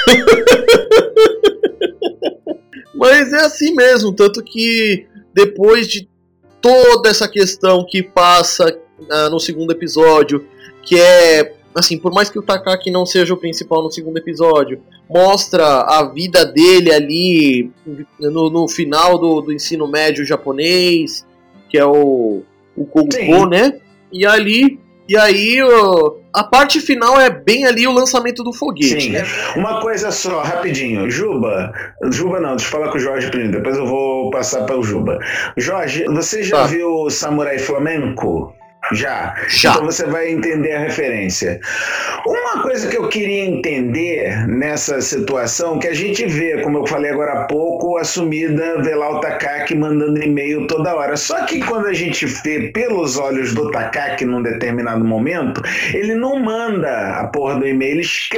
Mas é assim mesmo, tanto que depois de toda essa questão que passa no segundo episódio, que é, assim, por mais que o Takaki não seja o principal no segundo episódio, mostra a vida dele ali no final do ensino médio japonês, que é o Koguko, né? E aí a parte final é bem ali o lançamento do foguete. Sim. Uma coisa só, rapidinho. Juba não, deixa eu falar com o Jorge primeiro, depois eu vou passar para o Juba. Jorge, você já viu Samurai Flamenco? Já. Então você vai entender a referência. Uma coisa que eu queria entender nessa situação, que a gente vê, como eu falei agora há pouco, a Sumida vê lá o Takaki mandando e-mail toda hora. Só que quando a gente vê pelos olhos do Takaki num determinado momento, ele não manda a porra do e-mail, ele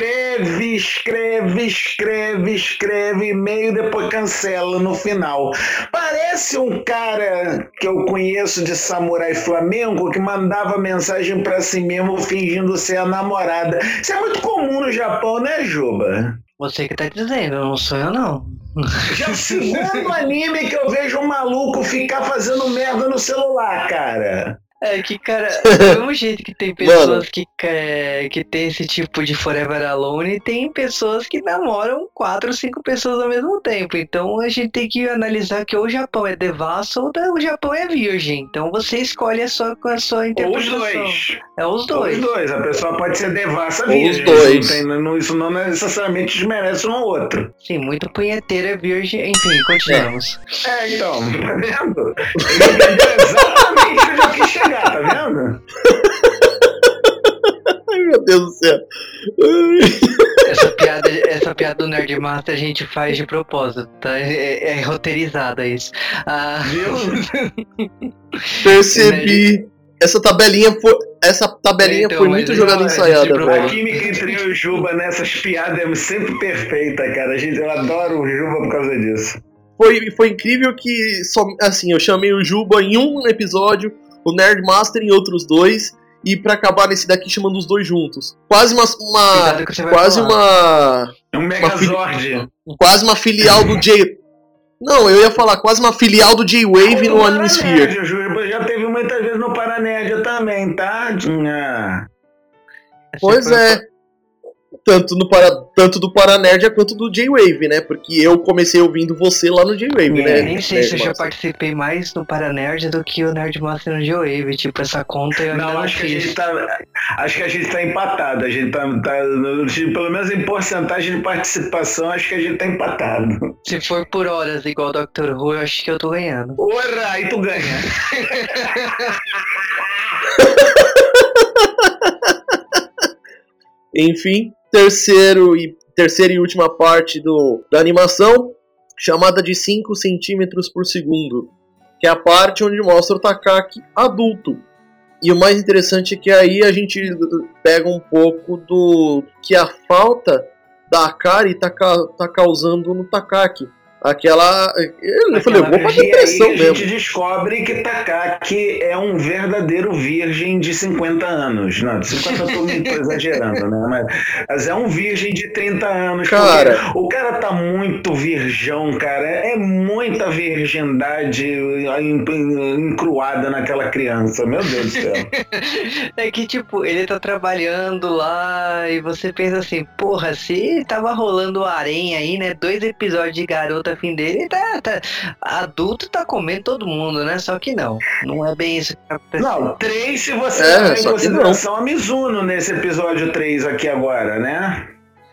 escreve e-mail e depois cancela no final. Parece um cara que eu conheço de Samurai Flamengo que mandava mensagem pra si mesmo fingindo ser a namorada. Isso é muito comum no Japão, né, Juba? Você que tá dizendo, não sou eu não. Já é o segundo anime que eu vejo um maluco ficar fazendo merda no celular, cara. É que, cara, do mesmo jeito que tem pessoas que tem esse tipo de Forever Alone, tem pessoas que namoram 4 ou 5 pessoas ao mesmo tempo. Então a gente tem que analisar que ou o Japão é devasso ou o Japão é virgem. Então você escolhe a sua interpretação. Os dois. É os dois. Os dois. A pessoa pode ser devassa virgem. Os dois. Isso não necessariamente desmerece um ao outro. Sim, muito punheteiro é virgem. Enfim, continuamos. Então, tá vendo? Ele entendeu exatamente onde eu quis chegar. Tá vendo? Ai, meu Deus do céu. Essa piada do Nerdmaster a gente faz de propósito, tá? É roteirizada isso. Viu? Percebi. Essa tabelinha foi muito jogada ensaiada, velho. A química entre eu e o Juba nessas piadas é sempre perfeita, cara. Eu adoro o Juba por causa disso. foi incrível que, assim, eu chamei o Juba em um episódio, o Nerdmaster em outros 2, e pra acabar nesse daqui chamando os dois juntos. Quase um Megazord. Quase uma filial do J... Não, eu ia falar quase uma filial do J-Wave no Animesphere. O Juba já teve muitas vezes no Paranerdia também, tá? Pois é. Tanto do Paranerdia quanto do J-Wave, né? Porque eu comecei ouvindo você lá no J-Wave, né? Nem sei se eu já participei mais no Paranerdia do que o Nerdmaster no J-Wave. Tipo, essa conta eu ainda não fiz. Acho que a gente tá empatado. A gente tá pelo menos em porcentagem de participação, acho que a gente tá empatado. Se for por horas igual o Dr. Who, eu acho que eu tô ganhando. Ora, aí tu ganha. Enfim, terceira e última parte da animação, chamada de 5 centímetros por segundo, que é a parte onde mostra o Takaki adulto. E o mais interessante é que aí a gente pega um pouco do que a falta da Akari tá causando no Takaki. Eu falei, eu vou pra depressão mesmo. A gente descobre que Takaki é um verdadeiro virgem de 50 anos. Não, de 50 eu tô exagerando, né? Mas é um virgem de 30 anos. Cara, o cara tá muito virgão, cara. É muita virgindade encruada naquela criança. Meu Deus do céu. É que, tipo, ele tá trabalhando lá e você pensa assim, porra, se tava rolando o harém aí, né? 2 episódios de garota fim dele, tá adulto, tá comendo todo mundo, né? Só que não é bem isso que acontece. Não, 3 se você levar em consideração a Mizuno nesse episódio 3 aqui agora, né?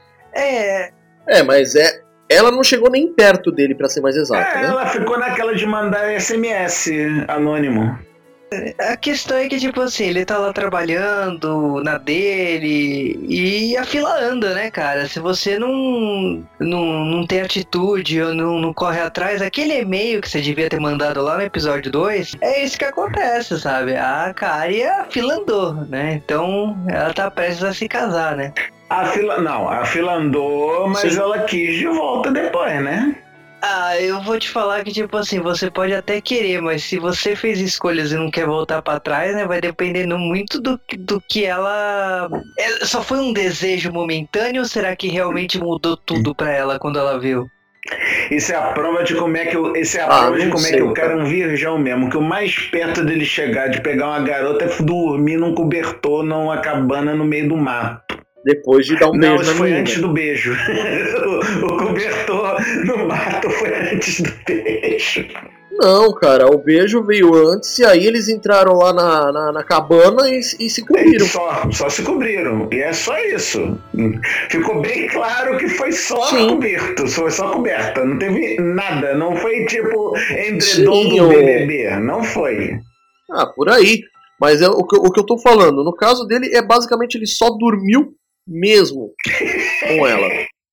Mas ela não chegou nem perto dele, pra ser mais exato, né? Ela ficou naquela de mandar SMS anônimo. A questão é que, tipo assim, ele tá lá trabalhando na dele e a fila anda, né, cara? Se você não tem atitude ou não corre atrás, aquele e-mail que você devia ter mandado lá no episódio 2, é isso que acontece, sabe? A Akari, a fila andou, né? Então, ela tá prestes a se casar, né? A fila andou, mas ela quis de volta depois, né? Eu vou te falar que, tipo assim, você pode até querer, mas se você fez escolhas e não quer voltar pra trás, né, vai dependendo muito do que ela... Só foi um desejo momentâneo ou será que realmente mudou tudo pra ela quando ela viu? Isso é a prova de como é que o cara é um virgão mesmo, que o mais perto dele chegar de pegar uma garota é dormir num cobertor, numa cabana no meio do mato. Depois de dar um beijo na menina. Não, isso foi antes do beijo. O cobertor no mato foi antes do beijo. Não, cara, o beijo veio antes e aí eles entraram lá na cabana e se cobriram. Só se cobriram. E é só isso. Ficou bem claro que foi só coberto. Foi só coberta. Não teve nada. Não foi tipo edredom do BBB. Não foi. Por aí. Mas o que eu tô falando, no caso dele, é basicamente ele só dormiu mesmo com ela.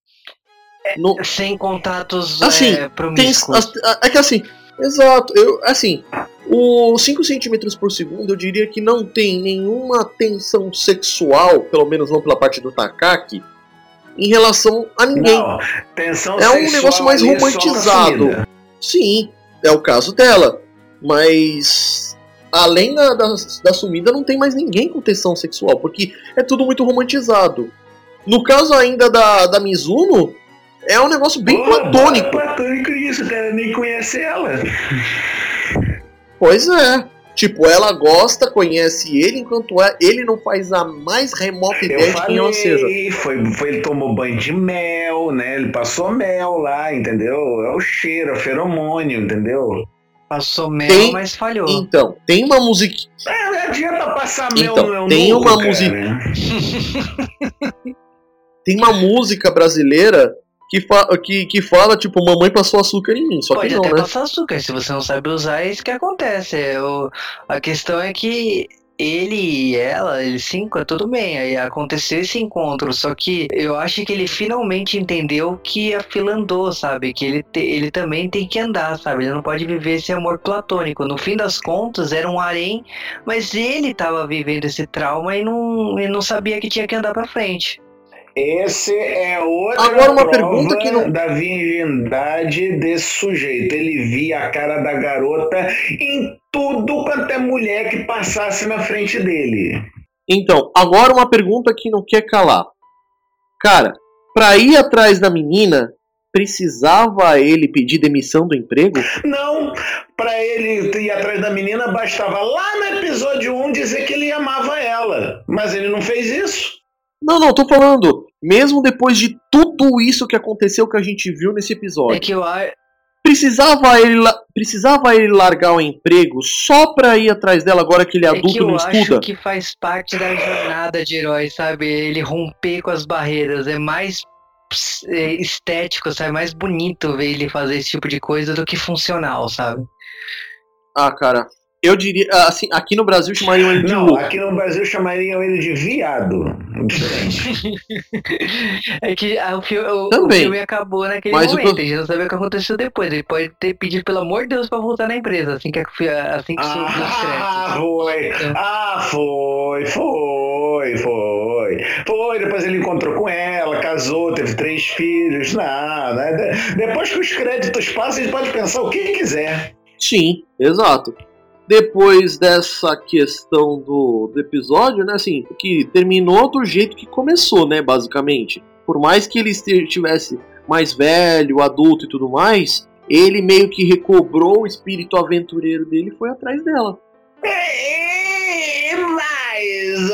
Sem contatos promíscuos. É que assim, exato, o 5 centímetros por segundo eu diria que não tem nenhuma tensão sexual, pelo menos não pela parte do Takaki, em relação a ninguém. Não, tensão é um negócio mais romantizado. Sim, é o caso dela. Mas além da sumida, não tem mais ninguém com tensão sexual, porque é tudo muito romantizado. No caso ainda da Mizuno, é um negócio bem platônico. Platônico isso, cara, nem conhece ela. Pois é. Tipo, ela gosta, conhece ele, enquanto ele não faz a mais remota ideia de quem ela seja. Ele tomou banho de mel, né? Ele passou mel lá, entendeu? É o cheiro, é o feromônio, entendeu? Passou mel, mas falhou. Então, tem uma música... Não adianta passar mel no tem uma música... Tem uma música brasileira que fala, tipo, mamãe passou açúcar em mim. Só pode que não, até né? passar açúcar, se você não sabe usar, é isso que acontece. A questão é que ele e ela, eles tudo bem, aí aconteceu esse encontro, só que eu acho que ele finalmente entendeu que a fila andou, sabe, que ele também tem que andar, sabe, ele não pode viver esse amor platônico, no fim das contas era um harém, mas ele tava vivendo esse trauma e não sabia que tinha que andar pra frente. Esse é outra Agora uma prova pergunta que não... da virgindade desse sujeito. Ele via a cara da garota em tudo quanto é mulher que passasse na frente dele. Então, agora uma pergunta que não quer calar. Cara, pra ir atrás da menina, precisava ele pedir demissão do emprego? Não, pra ele ir atrás da menina, bastava lá no episódio 1 dizer que ele amava ela. Mas ele não fez isso. Não, tô falando, mesmo depois de tudo isso que aconteceu que a gente viu nesse episódio. É que eu precisava ele largar o emprego só pra ir atrás dela agora que ele é adulto e não estuda? Eu acho que faz parte da jornada de herói, sabe? Ele romper com as barreiras. É mais estético, sabe? É mais bonito ver ele fazer esse tipo de coisa do que funcional, sabe? Ah, cara, eu diria, assim, aqui no Brasil chamariam ele de Não, louco. aqui no Brasil chamariam ele de viado. É que o Também. filme acabou naquele Mas momento, a gente não sabe o que aconteceu depois. Ele pode ter pedido, pelo amor de Deus, pra voltar na empresa, assim que subiu os créditos. Foi. Depois ele encontrou com ela, casou, teve 3 filhos. Depois que os créditos passam, a gente pode pensar o que quiser. Sim, exato. Depois dessa questão do episódio, né, assim, que terminou do jeito que começou, né, basicamente. Por mais que ele estivesse mais velho, adulto e tudo mais, ele meio que recobrou o espírito aventureiro dele e foi atrás dela. Mais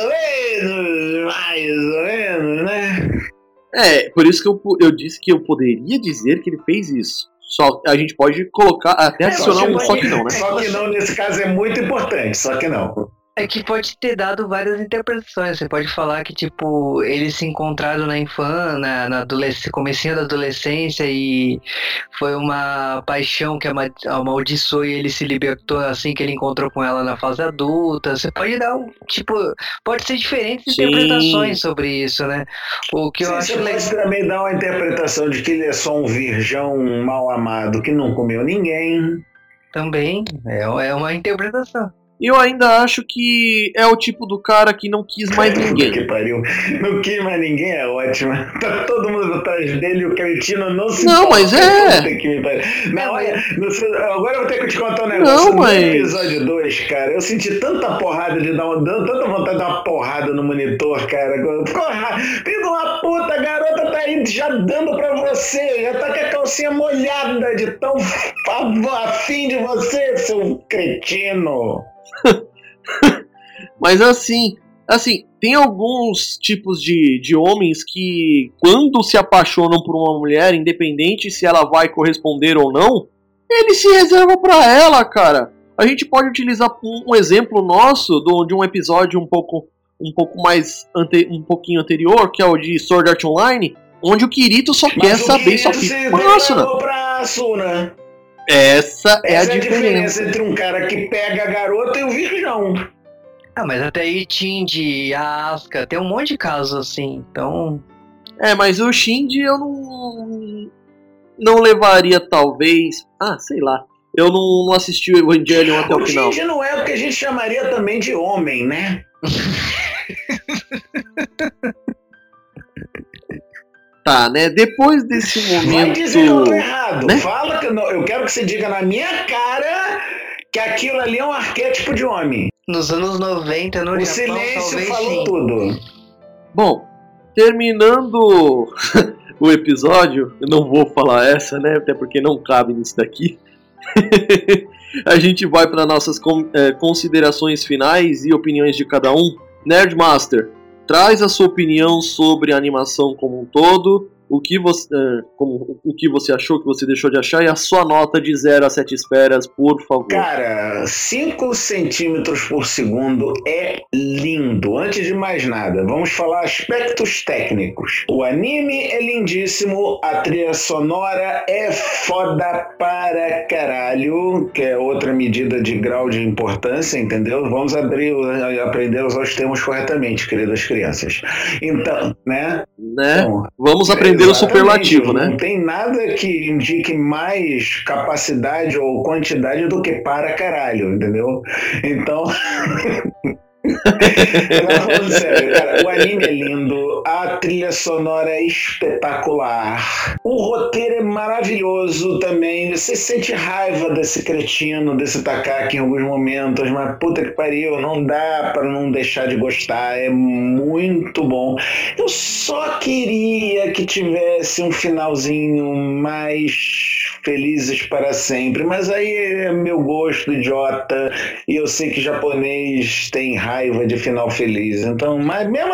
ou menos, né? Por isso que eu disse que eu poderia dizer que ele fez isso. Só a gente pode colocar, até adicionar um só que não, né? Só que não, nesse caso é muito importante, só que não. É que pode ter dado várias interpretações. Você pode falar que, tipo, eles se encontraram na infância, na comecinho da adolescência e foi uma paixão que amaldiçoou e ele se libertou assim que ele encontrou com ela na fase adulta. Você pode dar pode ser diferentes interpretações sobre isso, né? O que eu acho legal. Você pode também dar uma interpretação de que ele é só um virgão mal amado que não comeu ninguém. Também, é uma interpretação. E eu ainda acho que é o tipo do cara que não quis mais ninguém. Que pariu. Não quis mais ninguém é ótimo. Tá todo mundo atrás dele e o cretino não se Não, mas agora eu vou ter que te contar um negócio. Não, mas... No episódio 2, cara, eu senti tanta porrada tanta vontade de dar uma porrada no monitor, cara. Filho de uma puta, a garota tá aí já dando pra você. Já tá com a calcinha molhada de tão afim de você, seu cretino. Mas assim, tem alguns tipos de homens que quando se apaixonam por uma mulher, independente se ela vai corresponder ou não, ele se reserva pra ela, cara. A gente pode utilizar um exemplo nosso de um episódio um pouquinho anterior, que é o de Sword Art Online, onde o Kirito só quer saber só fica com a Asuna. Essa é a diferença entre um cara que pega a garota e o virgão. Mas até aí Shinji, a Asuka, tem um monte de casos assim, então... mas o Shinji eu não levaria talvez... sei lá. Eu não assisti o Evangelion até o final. O Shinji não é o que a gente chamaria também de homem, né? Tá, né? Depois desse momento... Vai dizer que eu tô errado. Né? Fala que eu quero que você diga na minha cara que aquilo ali é um arquétipo de homem. Nos anos 90, no o Japão, silêncio talvez falou sim. tudo. Bom, terminando o episódio, eu não vou falar essa, né? Até porque não cabe nisso daqui. A gente vai para nossas considerações finais e opiniões de cada um. Nerdmaster, traz a sua opinião sobre a animação como um todo, o que você achou, o que você deixou de achar, e a sua nota de 0 a 7 esferas, por favor. Cara, 5 centímetros por segundo é lindo. Antes de mais nada, vamos falar aspectos técnicos. O anime é lindíssimo, a trilha sonora é foda para caralho, que é outra medida de grau de importância, entendeu? Vamos aprender a usar os termos corretamente, queridas crianças. Então, né? Então, vamos aprender o superlativo, né? Não tem nada que indique mais capacidade ou quantidade do que para caralho, entendeu? Então, Agora, falando sério, cara, o anime é lindo, a trilha sonora é espetacular, o roteiro é maravilhoso também. Você sente raiva desse cretino, desse Takaki em alguns momentos, mas puta que pariu, não dá pra não deixar de gostar, é muito bom. Eu só queria que tivesse um finalzinho mais felizes para sempre, mas aí é meu gosto idiota e eu sei que japonês tem raiva de final feliz, então, mas mesmo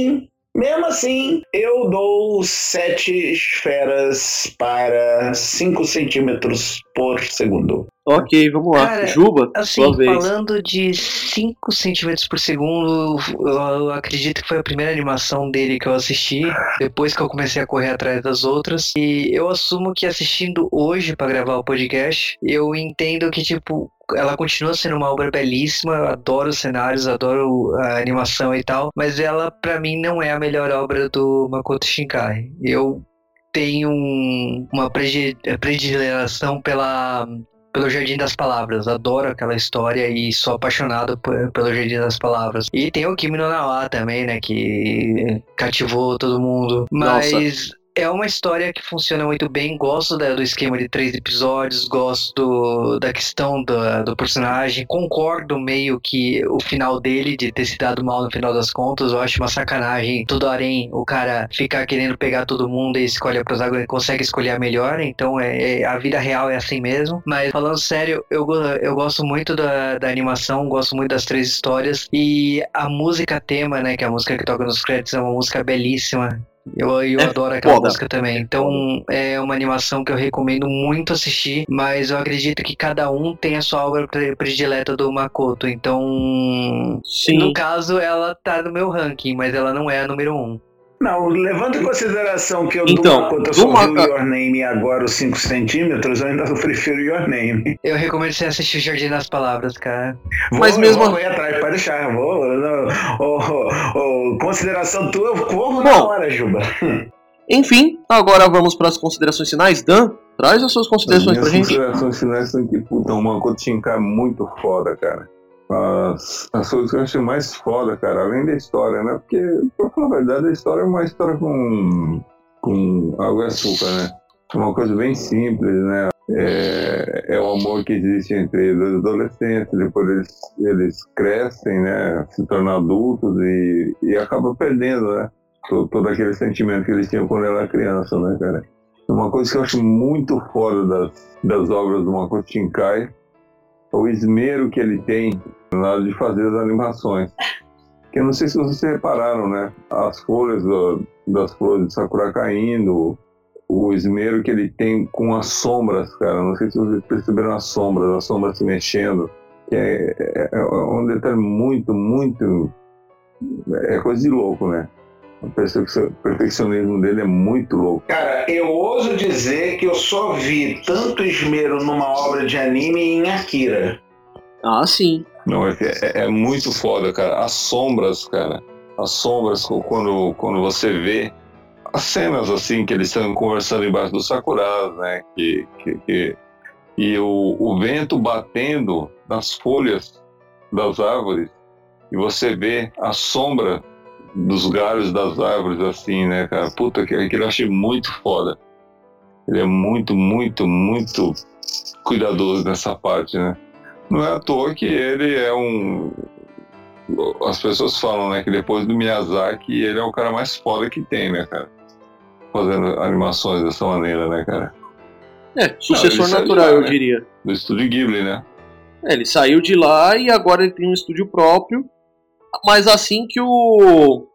assim, eu dou 7 esferas para 5 centímetros por segundo. Ok, vamos lá. Cara, Juba, assim, sua vez. falando de 5 centímetros por segundo, eu acredito que foi a primeira animação dele que eu assisti, depois que eu comecei a correr atrás das outras. E eu assumo que assistindo hoje pra gravar o podcast, eu entendo que, tipo, ela continua sendo uma obra belíssima, eu adoro os cenários, adoro a animação e tal, mas ela, pra mim, não é a melhor obra do Makoto Shinkai. Eu tenho uma predileção pelo Jardim das Palavras, adoro aquela história e sou apaixonado pelo Jardim das Palavras. E tem o Kimi no Na wa também, né, que cativou todo mundo. Mas Nossa. é uma história que funciona muito bem, gosto do esquema de 3 episódios, gosto da questão do personagem, concordo meio que o final dele, de ter se dado mal no final das contas, eu acho uma sacanagem, todo harém, o cara ficar querendo pegar todo mundo e escolhe a protagonista, consegue escolher a melhor, então a vida real é assim mesmo. Mas falando sério, eu gosto muito da animação, gosto muito das 3 histórias, e a música tema, né, que é a música que toca nos créditos, é uma música belíssima. Eu adoro aquela música também. Então é uma animação que eu recomendo muito assistir, mas eu acredito que cada um tem a sua obra predileta do Makoto. Então, Sim. No caso, ela tá no meu ranking, mas ela não é a número 1. Não, levando em consideração que eu Então, do Makoto só vi o Your Name e agora os 5 centímetros, eu ainda prefiro Your Name. Eu recomendo você assistir o Jardim das Palavras, cara. Mas mesmo eu vou ir atrás, pode deixar. Consideração tua, eu corro na hora, Juba. Enfim, agora vamos para as considerações finais. Dan, traz as suas considerações pra gente. As considerações finais são que, puta, o Makoto Shinkai é muito foda, cara. As coisas que eu achei mais foda, cara, além da história, né? Porque, pra falar a verdade, a história é uma história com água e açúcar, né? É uma coisa bem simples, né? É o amor que existe entre os adolescentes, depois eles crescem, né? Se tornam adultos e acabam perdendo, né? Todo aquele sentimento que eles tinham quando era criança, né, cara? Uma coisa que eu acho muito foda das obras do Makoto Shinkai é o esmero que ele tem na hora de fazer as animações. Que eu não sei se vocês repararam, né? As folhas das flores de Sakura caindo, o esmero que ele tem com as sombras, cara. Não sei se vocês perceberam as sombras se mexendo. Que é um detalhe muito, muito... É coisa de louco, né? O perfeccionismo dele é muito louco. Cara, eu ouso dizer que eu só vi tanto esmero numa obra de anime em Akira. Ah, sim. Não, é muito foda, cara. As sombras, cara. As sombras, quando você vê as cenas assim, que eles estão conversando embaixo dos sakuras, né? E o vento batendo nas folhas das árvores. E você vê a sombra dos galhos das árvores, assim, né, cara? Puta, que eu achei muito foda. Ele é muito, muito, muito cuidadoso nessa parte, né? Não é à toa que ele é as pessoas falam, né, que depois do Miyazaki, ele é o cara mais foda que tem, né, cara? Fazendo animações dessa maneira, né, cara? Sucessor natural, eu diria. Do estúdio Ghibli, né? Ele saiu de lá e agora ele tem um estúdio próprio. Mas assim que o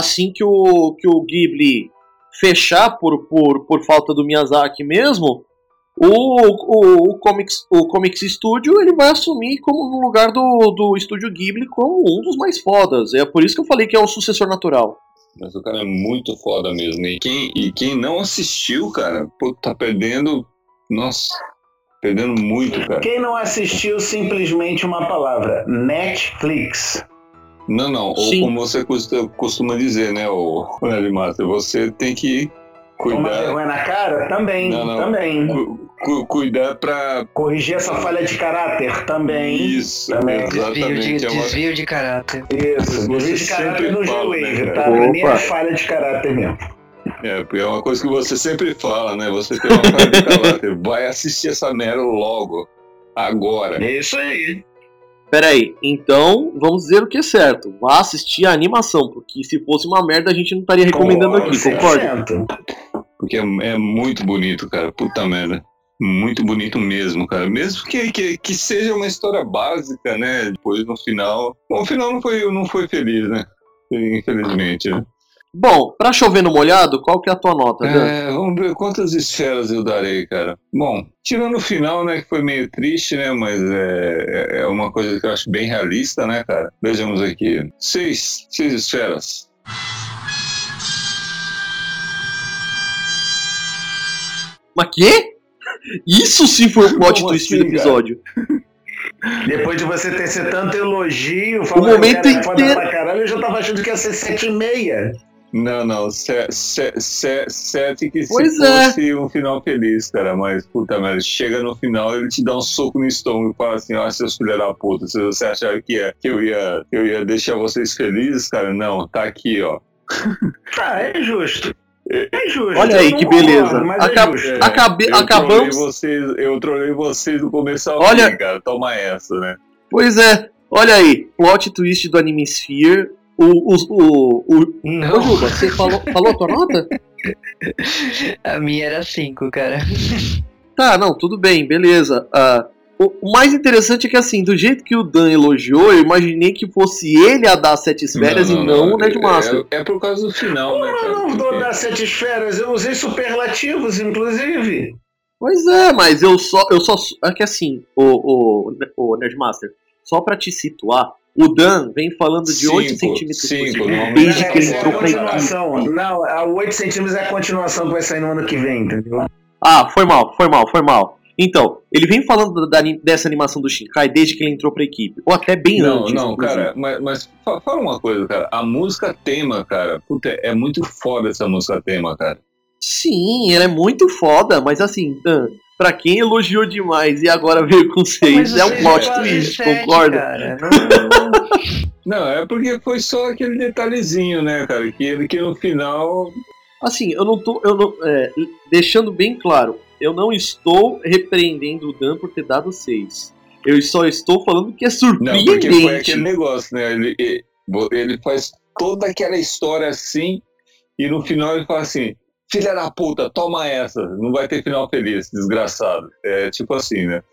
Ghibli fechar por falta do Miyazaki mesmo, o Comics Studio ele vai assumir como no lugar do estúdio Ghibli como um dos mais fodas. É por isso que eu falei que é o sucessor natural. Mas o cara é muito foda mesmo. E quem não assistiu, cara, pô, tá perdendo. Nossa, perdendo muito, cara. Quem não assistiu, simplesmente uma palavra: Netflix. Não. Ou como você costuma dizer, né, o Nelly Master, você tem que cuidar. Tomar vergonha na cara? Também. cuidar pra... corrigir essa falha de caráter também. Isso, também. exatamente. Desvio de caráter. Isso, desvio de caráter no G-Wave, né, tá? Pra mim é falha de caráter mesmo. Porque é uma coisa que você sempre fala, né? Você tem uma falha de caráter. Vai assistir essa merda logo. Agora. É isso aí. Peraí, então vamos dizer o que é certo. Vá assistir a animação, porque se fosse uma merda a gente não estaria recomendando aqui, concorda? Porque é muito bonito, cara. Puta merda. Muito bonito mesmo, cara. Mesmo que seja uma história básica, né? Depois no final. Bom, o final não foi feliz, né? Infelizmente, né? Bom, pra chover no molhado, qual que é a tua nota, Dan? Vamos ver quantas esferas eu darei, cara. Bom, tirando o final, né, que foi meio triste, né, mas é uma coisa que eu acho bem realista, né, cara. Vejamos aqui. 6 esferas. Mas quê? Isso sim foi o plot twist do episódio. Depois de você ter sido tanto elogio, o momento que era foda inteiro... pra caralho, eu já tava achando que ia ser 7,5. Não, 7 que pois se fosse um final feliz, cara, mas puta merda, chega no final ele te dá um soco no estômago e fala assim, ó, seus filhos da puta, se você achava que eu ia deixar vocês felizes, cara, não, tá aqui, ó. É justo. É justo. Olha aí que beleza. Acabamos. Eu trolei vocês no começo ao fim, cara, toma essa, né? Pois é, olha aí, plot twist do Anime Sphere. Não. Ô, Juba, você falou a tua nota? A minha era 5, cara. Tá, não, tudo bem, beleza. O mais interessante é que, assim, do jeito que o Dan elogiou, eu imaginei que fosse ele a dar 7 esferas e não o Nerdmaster. É por causa do final, né, cara? Eu não vou dar 7 esferas, eu usei superlativos, inclusive. Pois é, mas eu só é que assim, o Nerdmaster, só pra te situar, o Dan vem falando de 8 centímetros por segundo desde que ele entrou pra equipe. Não, a 8 centímetros é a continuação que vai sair no ano que vem, entendeu? Ah, foi mal. Então, ele vem falando dessa animação do Shinkai desde que ele entrou pra equipe, ou até bem antes. Não, cara, mas fala uma coisa, cara, a música tema, cara, puta, é muito foda essa música tema, cara. Sim, ela é muito foda, mas assim, Dan, pra quem elogiou demais e agora veio com 6, é um plot twist, concorda? Cara, não, é porque foi só aquele detalhezinho, né, cara, que no final... Assim, deixando bem claro, eu não estou repreendendo o Dan por ter dado 6. Eu só estou falando que é surpreendente. Não, porque foi aquele negócio, né, ele faz toda aquela história assim, e no final ele fala assim... Filha da puta, toma essa. Não vai ter final feliz, desgraçado. É tipo assim, né?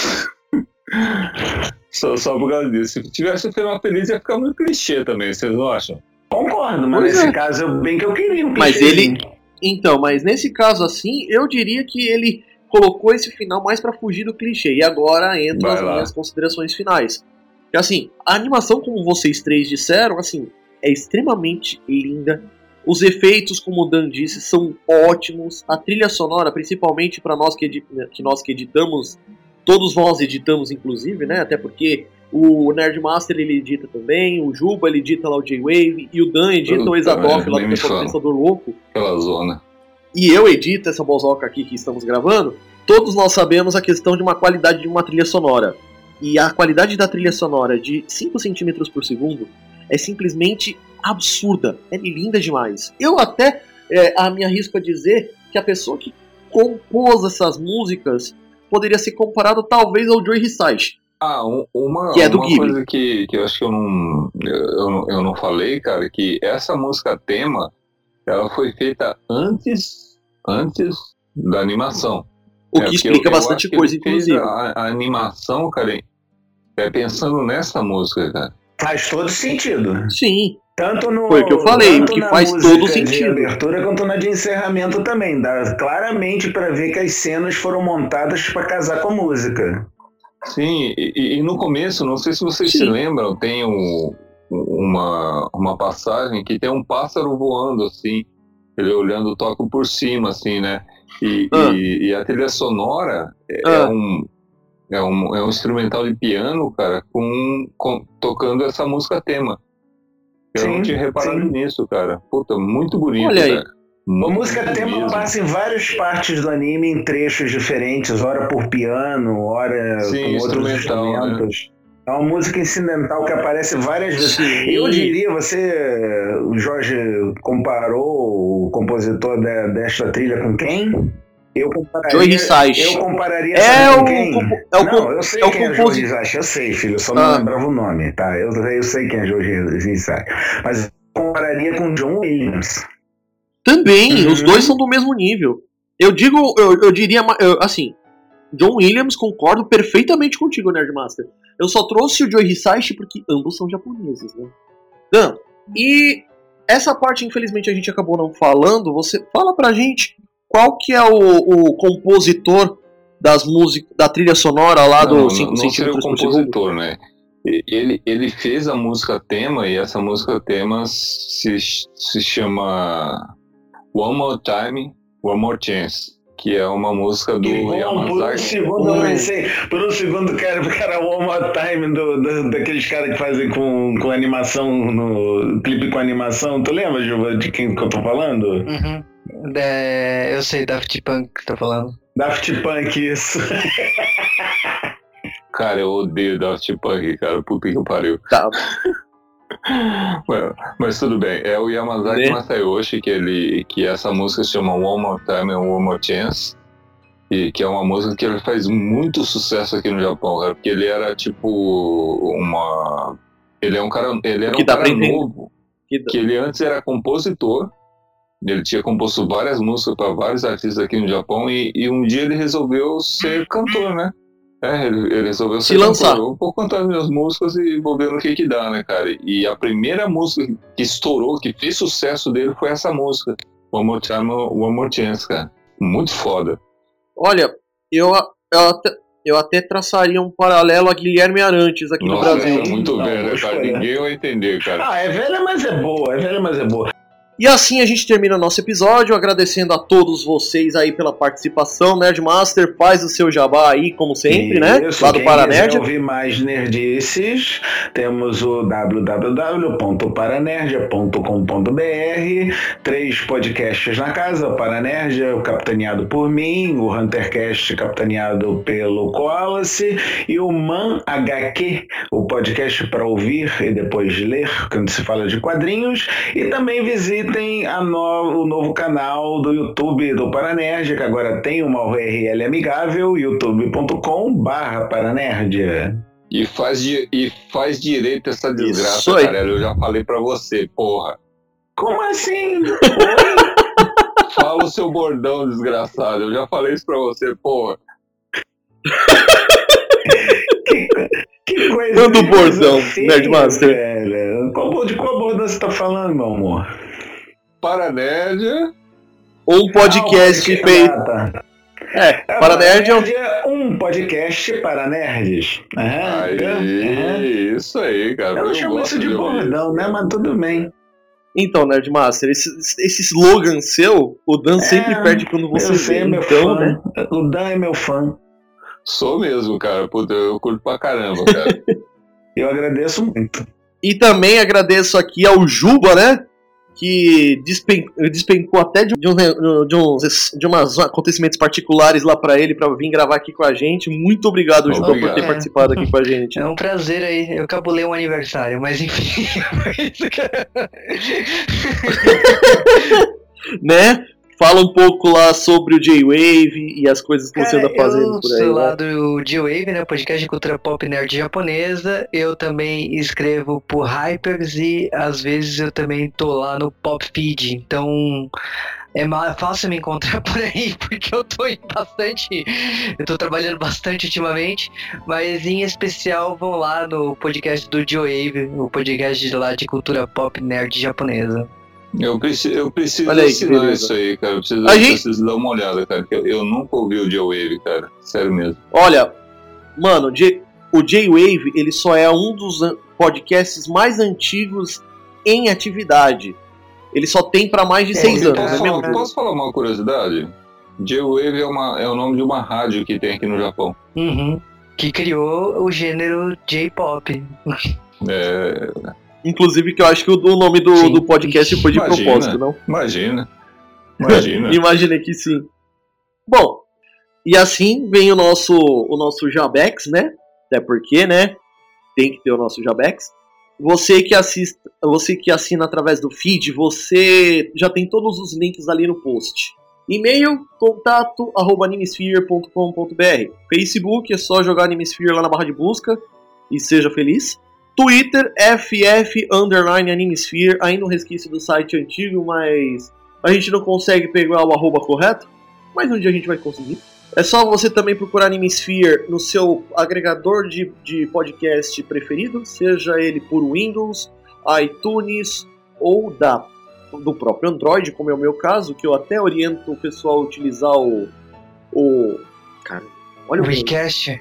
só por causa disso. Se tivesse um final feliz, ia ficar muito clichê também, vocês não acham? Concordo, mas nesse caso, bem que eu queria um clichê. Mas ele... Então, mas nesse caso assim, eu diria que ele colocou esse final mais pra fugir do clichê. E agora entra as minhas considerações finais. Porque assim, a animação, como vocês três disseram, assim, é extremamente linda. Os efeitos, como o Dan disse, são ótimos. A trilha sonora, principalmente para nós que editamos, todos nós editamos inclusive, né? Até porque o Nerdmaster ele edita também, o Juba ele edita lá o J-Wave, e o Dan edita o Exadoff lá do Pensador Louco. Pela zona. E eu edito essa bozoca aqui que estamos gravando. Todos nós sabemos a questão de uma qualidade de uma trilha sonora. E a qualidade da trilha sonora de 5 centímetros por segundo é simplesmente absurda, é linda demais. Eu até me arrisco a dizer que a pessoa que compôs essas músicas poderia ser comparado talvez ao Joe Hisaishi. Que é do Ghibli. Coisa que eu acho que eu não falei, cara, que essa música tema, ela foi feita antes da animação. O que explica bastante coisa, inclusive. A animação, cara, pensando nessa música, cara. Faz todo sentido. Sim. Foi o que eu falei, que faz todo sentido. De abertura quanto na de encerramento também. Dá claramente pra ver que as cenas foram montadas pra casar com a música. Sim, e no começo, não sei se vocês se lembram, tem uma passagem que tem um pássaro voando assim, ele olhando o toque por cima, assim, né? E a trilha sonora é um instrumental de piano, cara, tocando essa música tema. Eu não tinha reparado nisso, cara. Puta, muito bonito, olha aí. cara. A música tema mesmo. passa em várias partes do anime, em trechos diferentes, ora por piano, ora com outros instrumentos. É uma música incidental que aparece várias vezes. Sim. Eu diria, o Jorge comparou o compositor desta trilha com quem? Eu Joe Hisaishi. Eu compararia É com o quem? eu sei quem é Joe Hisaishi, eu sei, filho, eu só não lembrava o nome, tá? Eu sei quem é Joe Hisaishi, mas eu compararia com John Williams. Também, os dois são do mesmo nível. Eu diria, assim, John Williams, concordo perfeitamente contigo, Nerdmaster. Eu só trouxe o Joe Hisaishi porque ambos são japoneses, né? Dan, e essa parte, infelizmente, a gente acabou não falando. Você fala pra gente qual que é o compositor das músicas, da trilha sonora lá do 5 não seria o centímetros por compositor, segundo? né? Ele fez a música tema, e essa música tema se chama One More Time, One More Chance, que é uma música do Yamazaki. Por um segundo, cara, One More Time daqueles caras que fazem com animação, no clipe com animação. Tu lembra, Juba, de quem que eu tô falando? Uhum. Eu sei, Daft Punk que tá falando. Daft Punk, isso. Cara, eu odeio Daft Punk, cara. Puta que pariu. Tá. Mas tudo bem. É o Yamazaki Masayoshi que essa música se chama One More Time and One More Chance. E que é uma música que ele faz muito sucesso aqui no Japão, cara. Porque ele era tipo Ele era um cara novo. Que ele antes era compositor. Ele tinha composto várias músicas para vários artistas aqui no Japão. E um dia ele resolveu ser cantor, né? Ele resolveu se lançar. Eu vou cantar as minhas músicas e vou ver no que dá, né, cara? E a primeira música que estourou, que fez sucesso dele, foi essa música. One More Time, One More Chance, cara. Muito foda. Olha, eu até traçaria um paralelo a Guilherme Arantes aqui no Brasil. É muito velha, cara. Ninguém vai entender, cara. É velha, mas é boa. E assim a gente termina nosso episódio, agradecendo a todos vocês aí pela participação. Nerdmaster, faz o seu jabá aí, como sempre, né? Lá do Paranerd. Se ouvir mais nerdices, temos o www.paranerdia.com.br, 3 podcasts na casa, o Paranerdia, capitaneado por mim, o Huntercast, capitaneado pelo Koalace, e o Man HQ, o podcast para ouvir e depois ler, quando se fala de quadrinhos, e também visitem o novo canal do YouTube do Paranerdia, que agora tem uma URL amigável, youtube.com/Paranerdia. E faz direito essa desgraça, cara. Eu já falei pra você, porra. Como assim? Fala o seu bordão, desgraçado. Eu já falei isso pra você, porra. Que coisa. Manda o bordão, Nerdmaster. De qual bordão você tá falando, meu amor? Paranerdia. Um podcast feito. Paranerdia é um podcast para nerds. Isso aí, cara. Eu não chamo isso de bordão, né? Mas tudo bem. Então, Nerdmaster, esse slogan seu, o Dan sempre perde quando você vê. Então, né? O Dan é meu fã. Sou mesmo, cara. Puta, eu curto pra caramba, cara. Eu agradeço muito. E também agradeço aqui ao Juba, né? Que despencou até de uns acontecimentos particulares lá pra ele, pra vir gravar aqui com a gente. Muito obrigado, Juba, por ter participado aqui com a gente. É um prazer aí. Eu cabulei um aniversário, mas enfim. Né? Fala um pouco lá sobre o J-Wave e as coisas que você anda fazendo por aí. Eu sou lá do J-Wave, né? Podcast de cultura pop nerd japonesa. Eu também escrevo por Hypers e às vezes eu também tô lá no Pop Feed. Então é fácil me encontrar por aí, porque eu tô trabalhando bastante ultimamente, mas em especial vão lá no podcast do J-Wave, o podcast lá de cultura pop nerd japonesa. Eu preciso assinar isso aí, cara. Eu preciso dar uma olhada, cara. Eu nunca ouvi o J-Wave, cara. Sério mesmo. Olha, mano, o J-Wave, ele só é um dos podcasts mais antigos em atividade. Ele só tem pra mais de 6 anos. Posso falar uma curiosidade? J-Wave é o nome de uma rádio que tem aqui no Japão. Uhum. Que criou o gênero J-pop. Inclusive que eu acho que o nome do podcast foi de propósito, não? Imagina. Imagina. Imaginei que sim. Bom, e assim vem o nosso Jabex, né? Até porque, né? Tem que ter o nosso Jabex. Você que assina através do feed, você já tem todos os links ali no post. E-mail, contato@animesphere.com.br. Facebook, é só jogar Animesphere lá na barra de busca e seja feliz. Twitter, @Animesphere, ainda um resquício do site antigo, mas a gente não consegue pegar o @ correto, mas um dia a gente vai conseguir. É só você também procurar Animesphere no seu agregador de podcast preferido, seja ele por Windows, iTunes ou do próprio Android, como é o meu caso, que eu até oriento o pessoal a utilizar cara, olha o Podcast.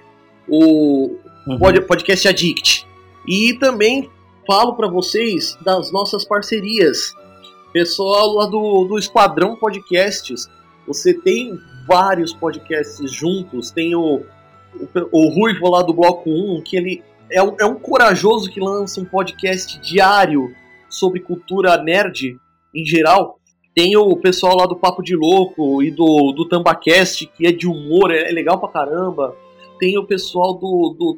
Podcast Addict. E também falo para vocês das nossas parcerias. Pessoal lá do Esquadrão Podcasts, você tem vários podcasts juntos. Tem o Ruivo lá do Bloco 1, que ele é um corajoso que lança um podcast diário sobre cultura nerd em geral. Tem o pessoal lá do Papo de Louco e do Tambacast, que é de humor, é legal pra caramba. Tem o pessoal do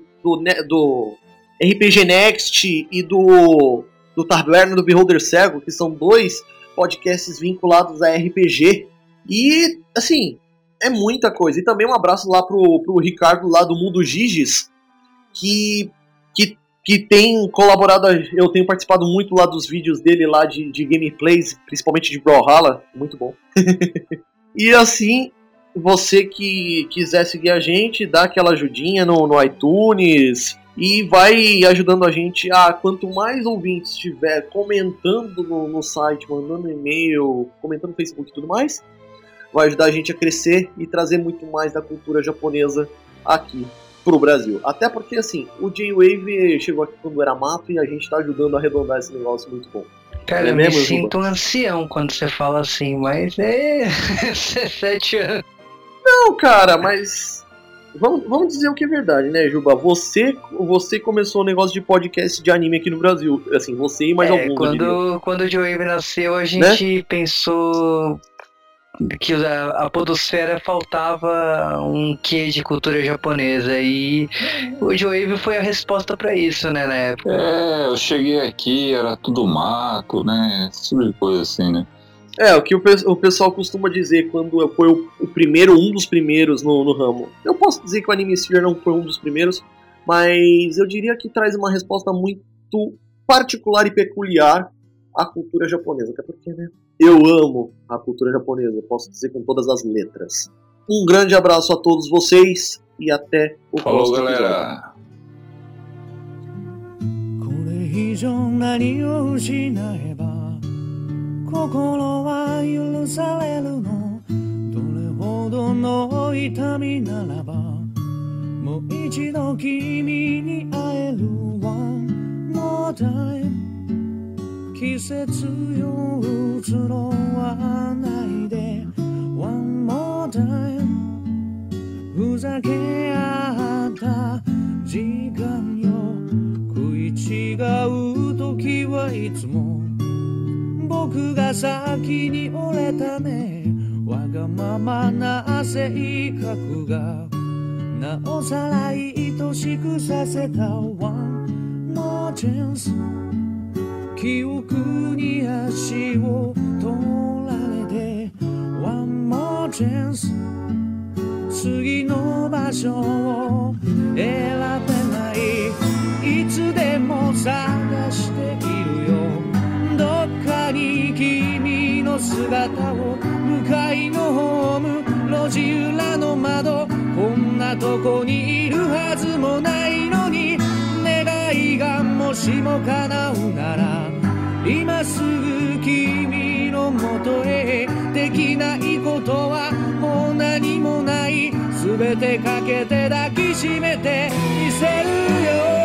RPG Next e do Taverna do Beholder Cego, que são 2 podcasts vinculados a RPG. E, assim, é muita coisa. E também um abraço lá pro Ricardo lá do Mundo Giges, que tem colaborado. Eu tenho participado muito lá dos vídeos dele lá de gameplays, principalmente de Brawlhalla, muito bom. E assim, você que quiser seguir a gente, dá aquela ajudinha no iTunes e vai ajudando a gente a, quanto mais ouvintes estiver comentando no site, mandando e-mail, comentando no Facebook e tudo mais, vai ajudar a gente a crescer e trazer muito mais da cultura japonesa aqui pro Brasil. Até porque, assim, o J-Wave chegou aqui quando era mato e a gente tá ajudando a arredondar esse negócio muito bom. Cara, eu me sinto um ancião quando você fala assim, mas é 7 anos. Não, cara, mas vamos dizer o que é verdade, né, Juba? Você começou o negócio de podcast de anime aqui no Brasil. Assim, você e mais alguns. Quando o J-Wave nasceu, a gente pensou que a podosfera faltava um quê de cultura japonesa, e o J-Wave foi a resposta pra isso, né, na época. Eu cheguei aqui, era tudo mato, né, esse tipo de coisa assim, né. O que o pessoal costuma dizer quando foi um dos primeiros no ramo. Eu posso dizer que o Animesphere não foi um dos primeiros, mas eu diria que traz uma resposta muito particular e peculiar à cultura japonesa, até porque, né, eu amo a cultura japonesa, posso dizer com todas as letras. Um grande abraço a todos vocês e até o próximo episódio. Galera. 季節よ移ろわないで One more time ふざけ合った時間よ食い違う時はいつも僕が先に折れたねわがままな性格がなおさら愛しくさせた One more chance記憶に足を取られて One more chance 次の場所を選べないいつでも探しているよどっかに君の姿を向かいのホーム路地裏の窓こんなとこにいるはずもないのに願いがもしも叶うなら今すぐ君のもとへできないことはもう何もない全てかけて抱きしめてみせるよ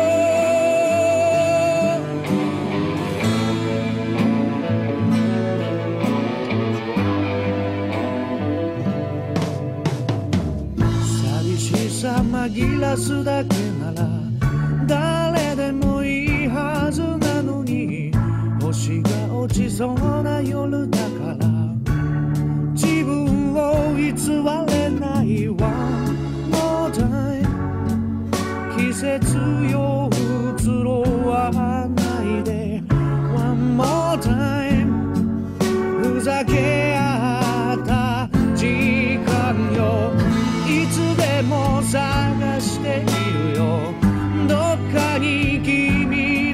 寂しさ紛らすだけなら誰でもいいはずなのに星が落ちそうな夜だから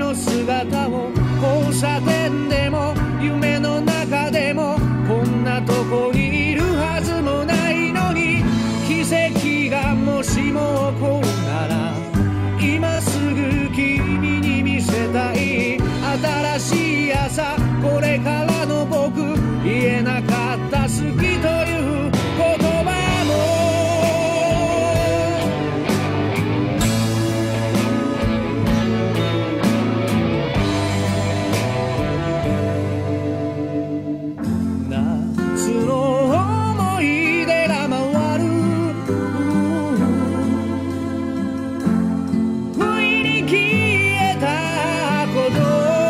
の姿を交差点でも夢の中でもこんなとこにいるはずもないのに奇跡がもしも起こるなら今すぐ君に見せたい新しい朝これからの僕言えなかった好きという言葉夏の思い出が回る不意に消えたこと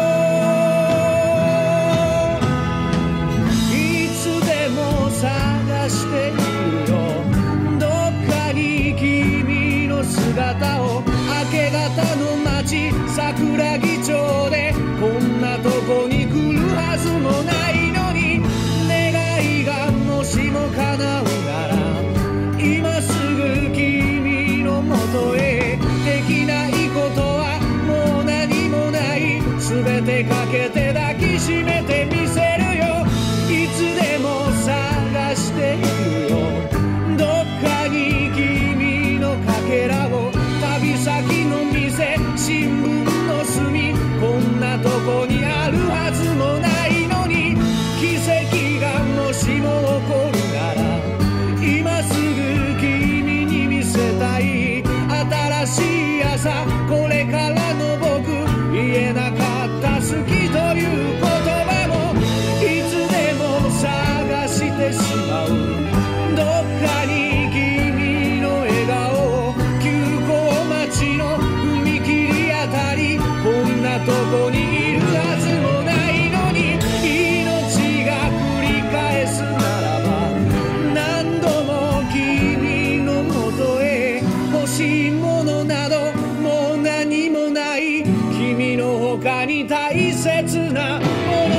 いつでも探しているよどっかに君の姿を明け方の街桜木町でこんなとこに来るはずもないのに願いがもしも叶うなら今すぐ君のもとへできないことはもう何もない全てかけて抱きしめてみせるよいつでも探しているよどっかに君のかけらを旅先の店新聞の隅こんなとこにあるはずもないのに奇跡がもしも起こるなら今すぐ君に見せたい新しい朝これからの僕言えなかった好きという言葉もいつでも探してしまうどっかに君の笑顔急行待ちの踏切あたりこんなとこにいるはずもないのに命が繰り返すならば何度も君のもとへ欲しいものなどもう何もない君の他に大切なもの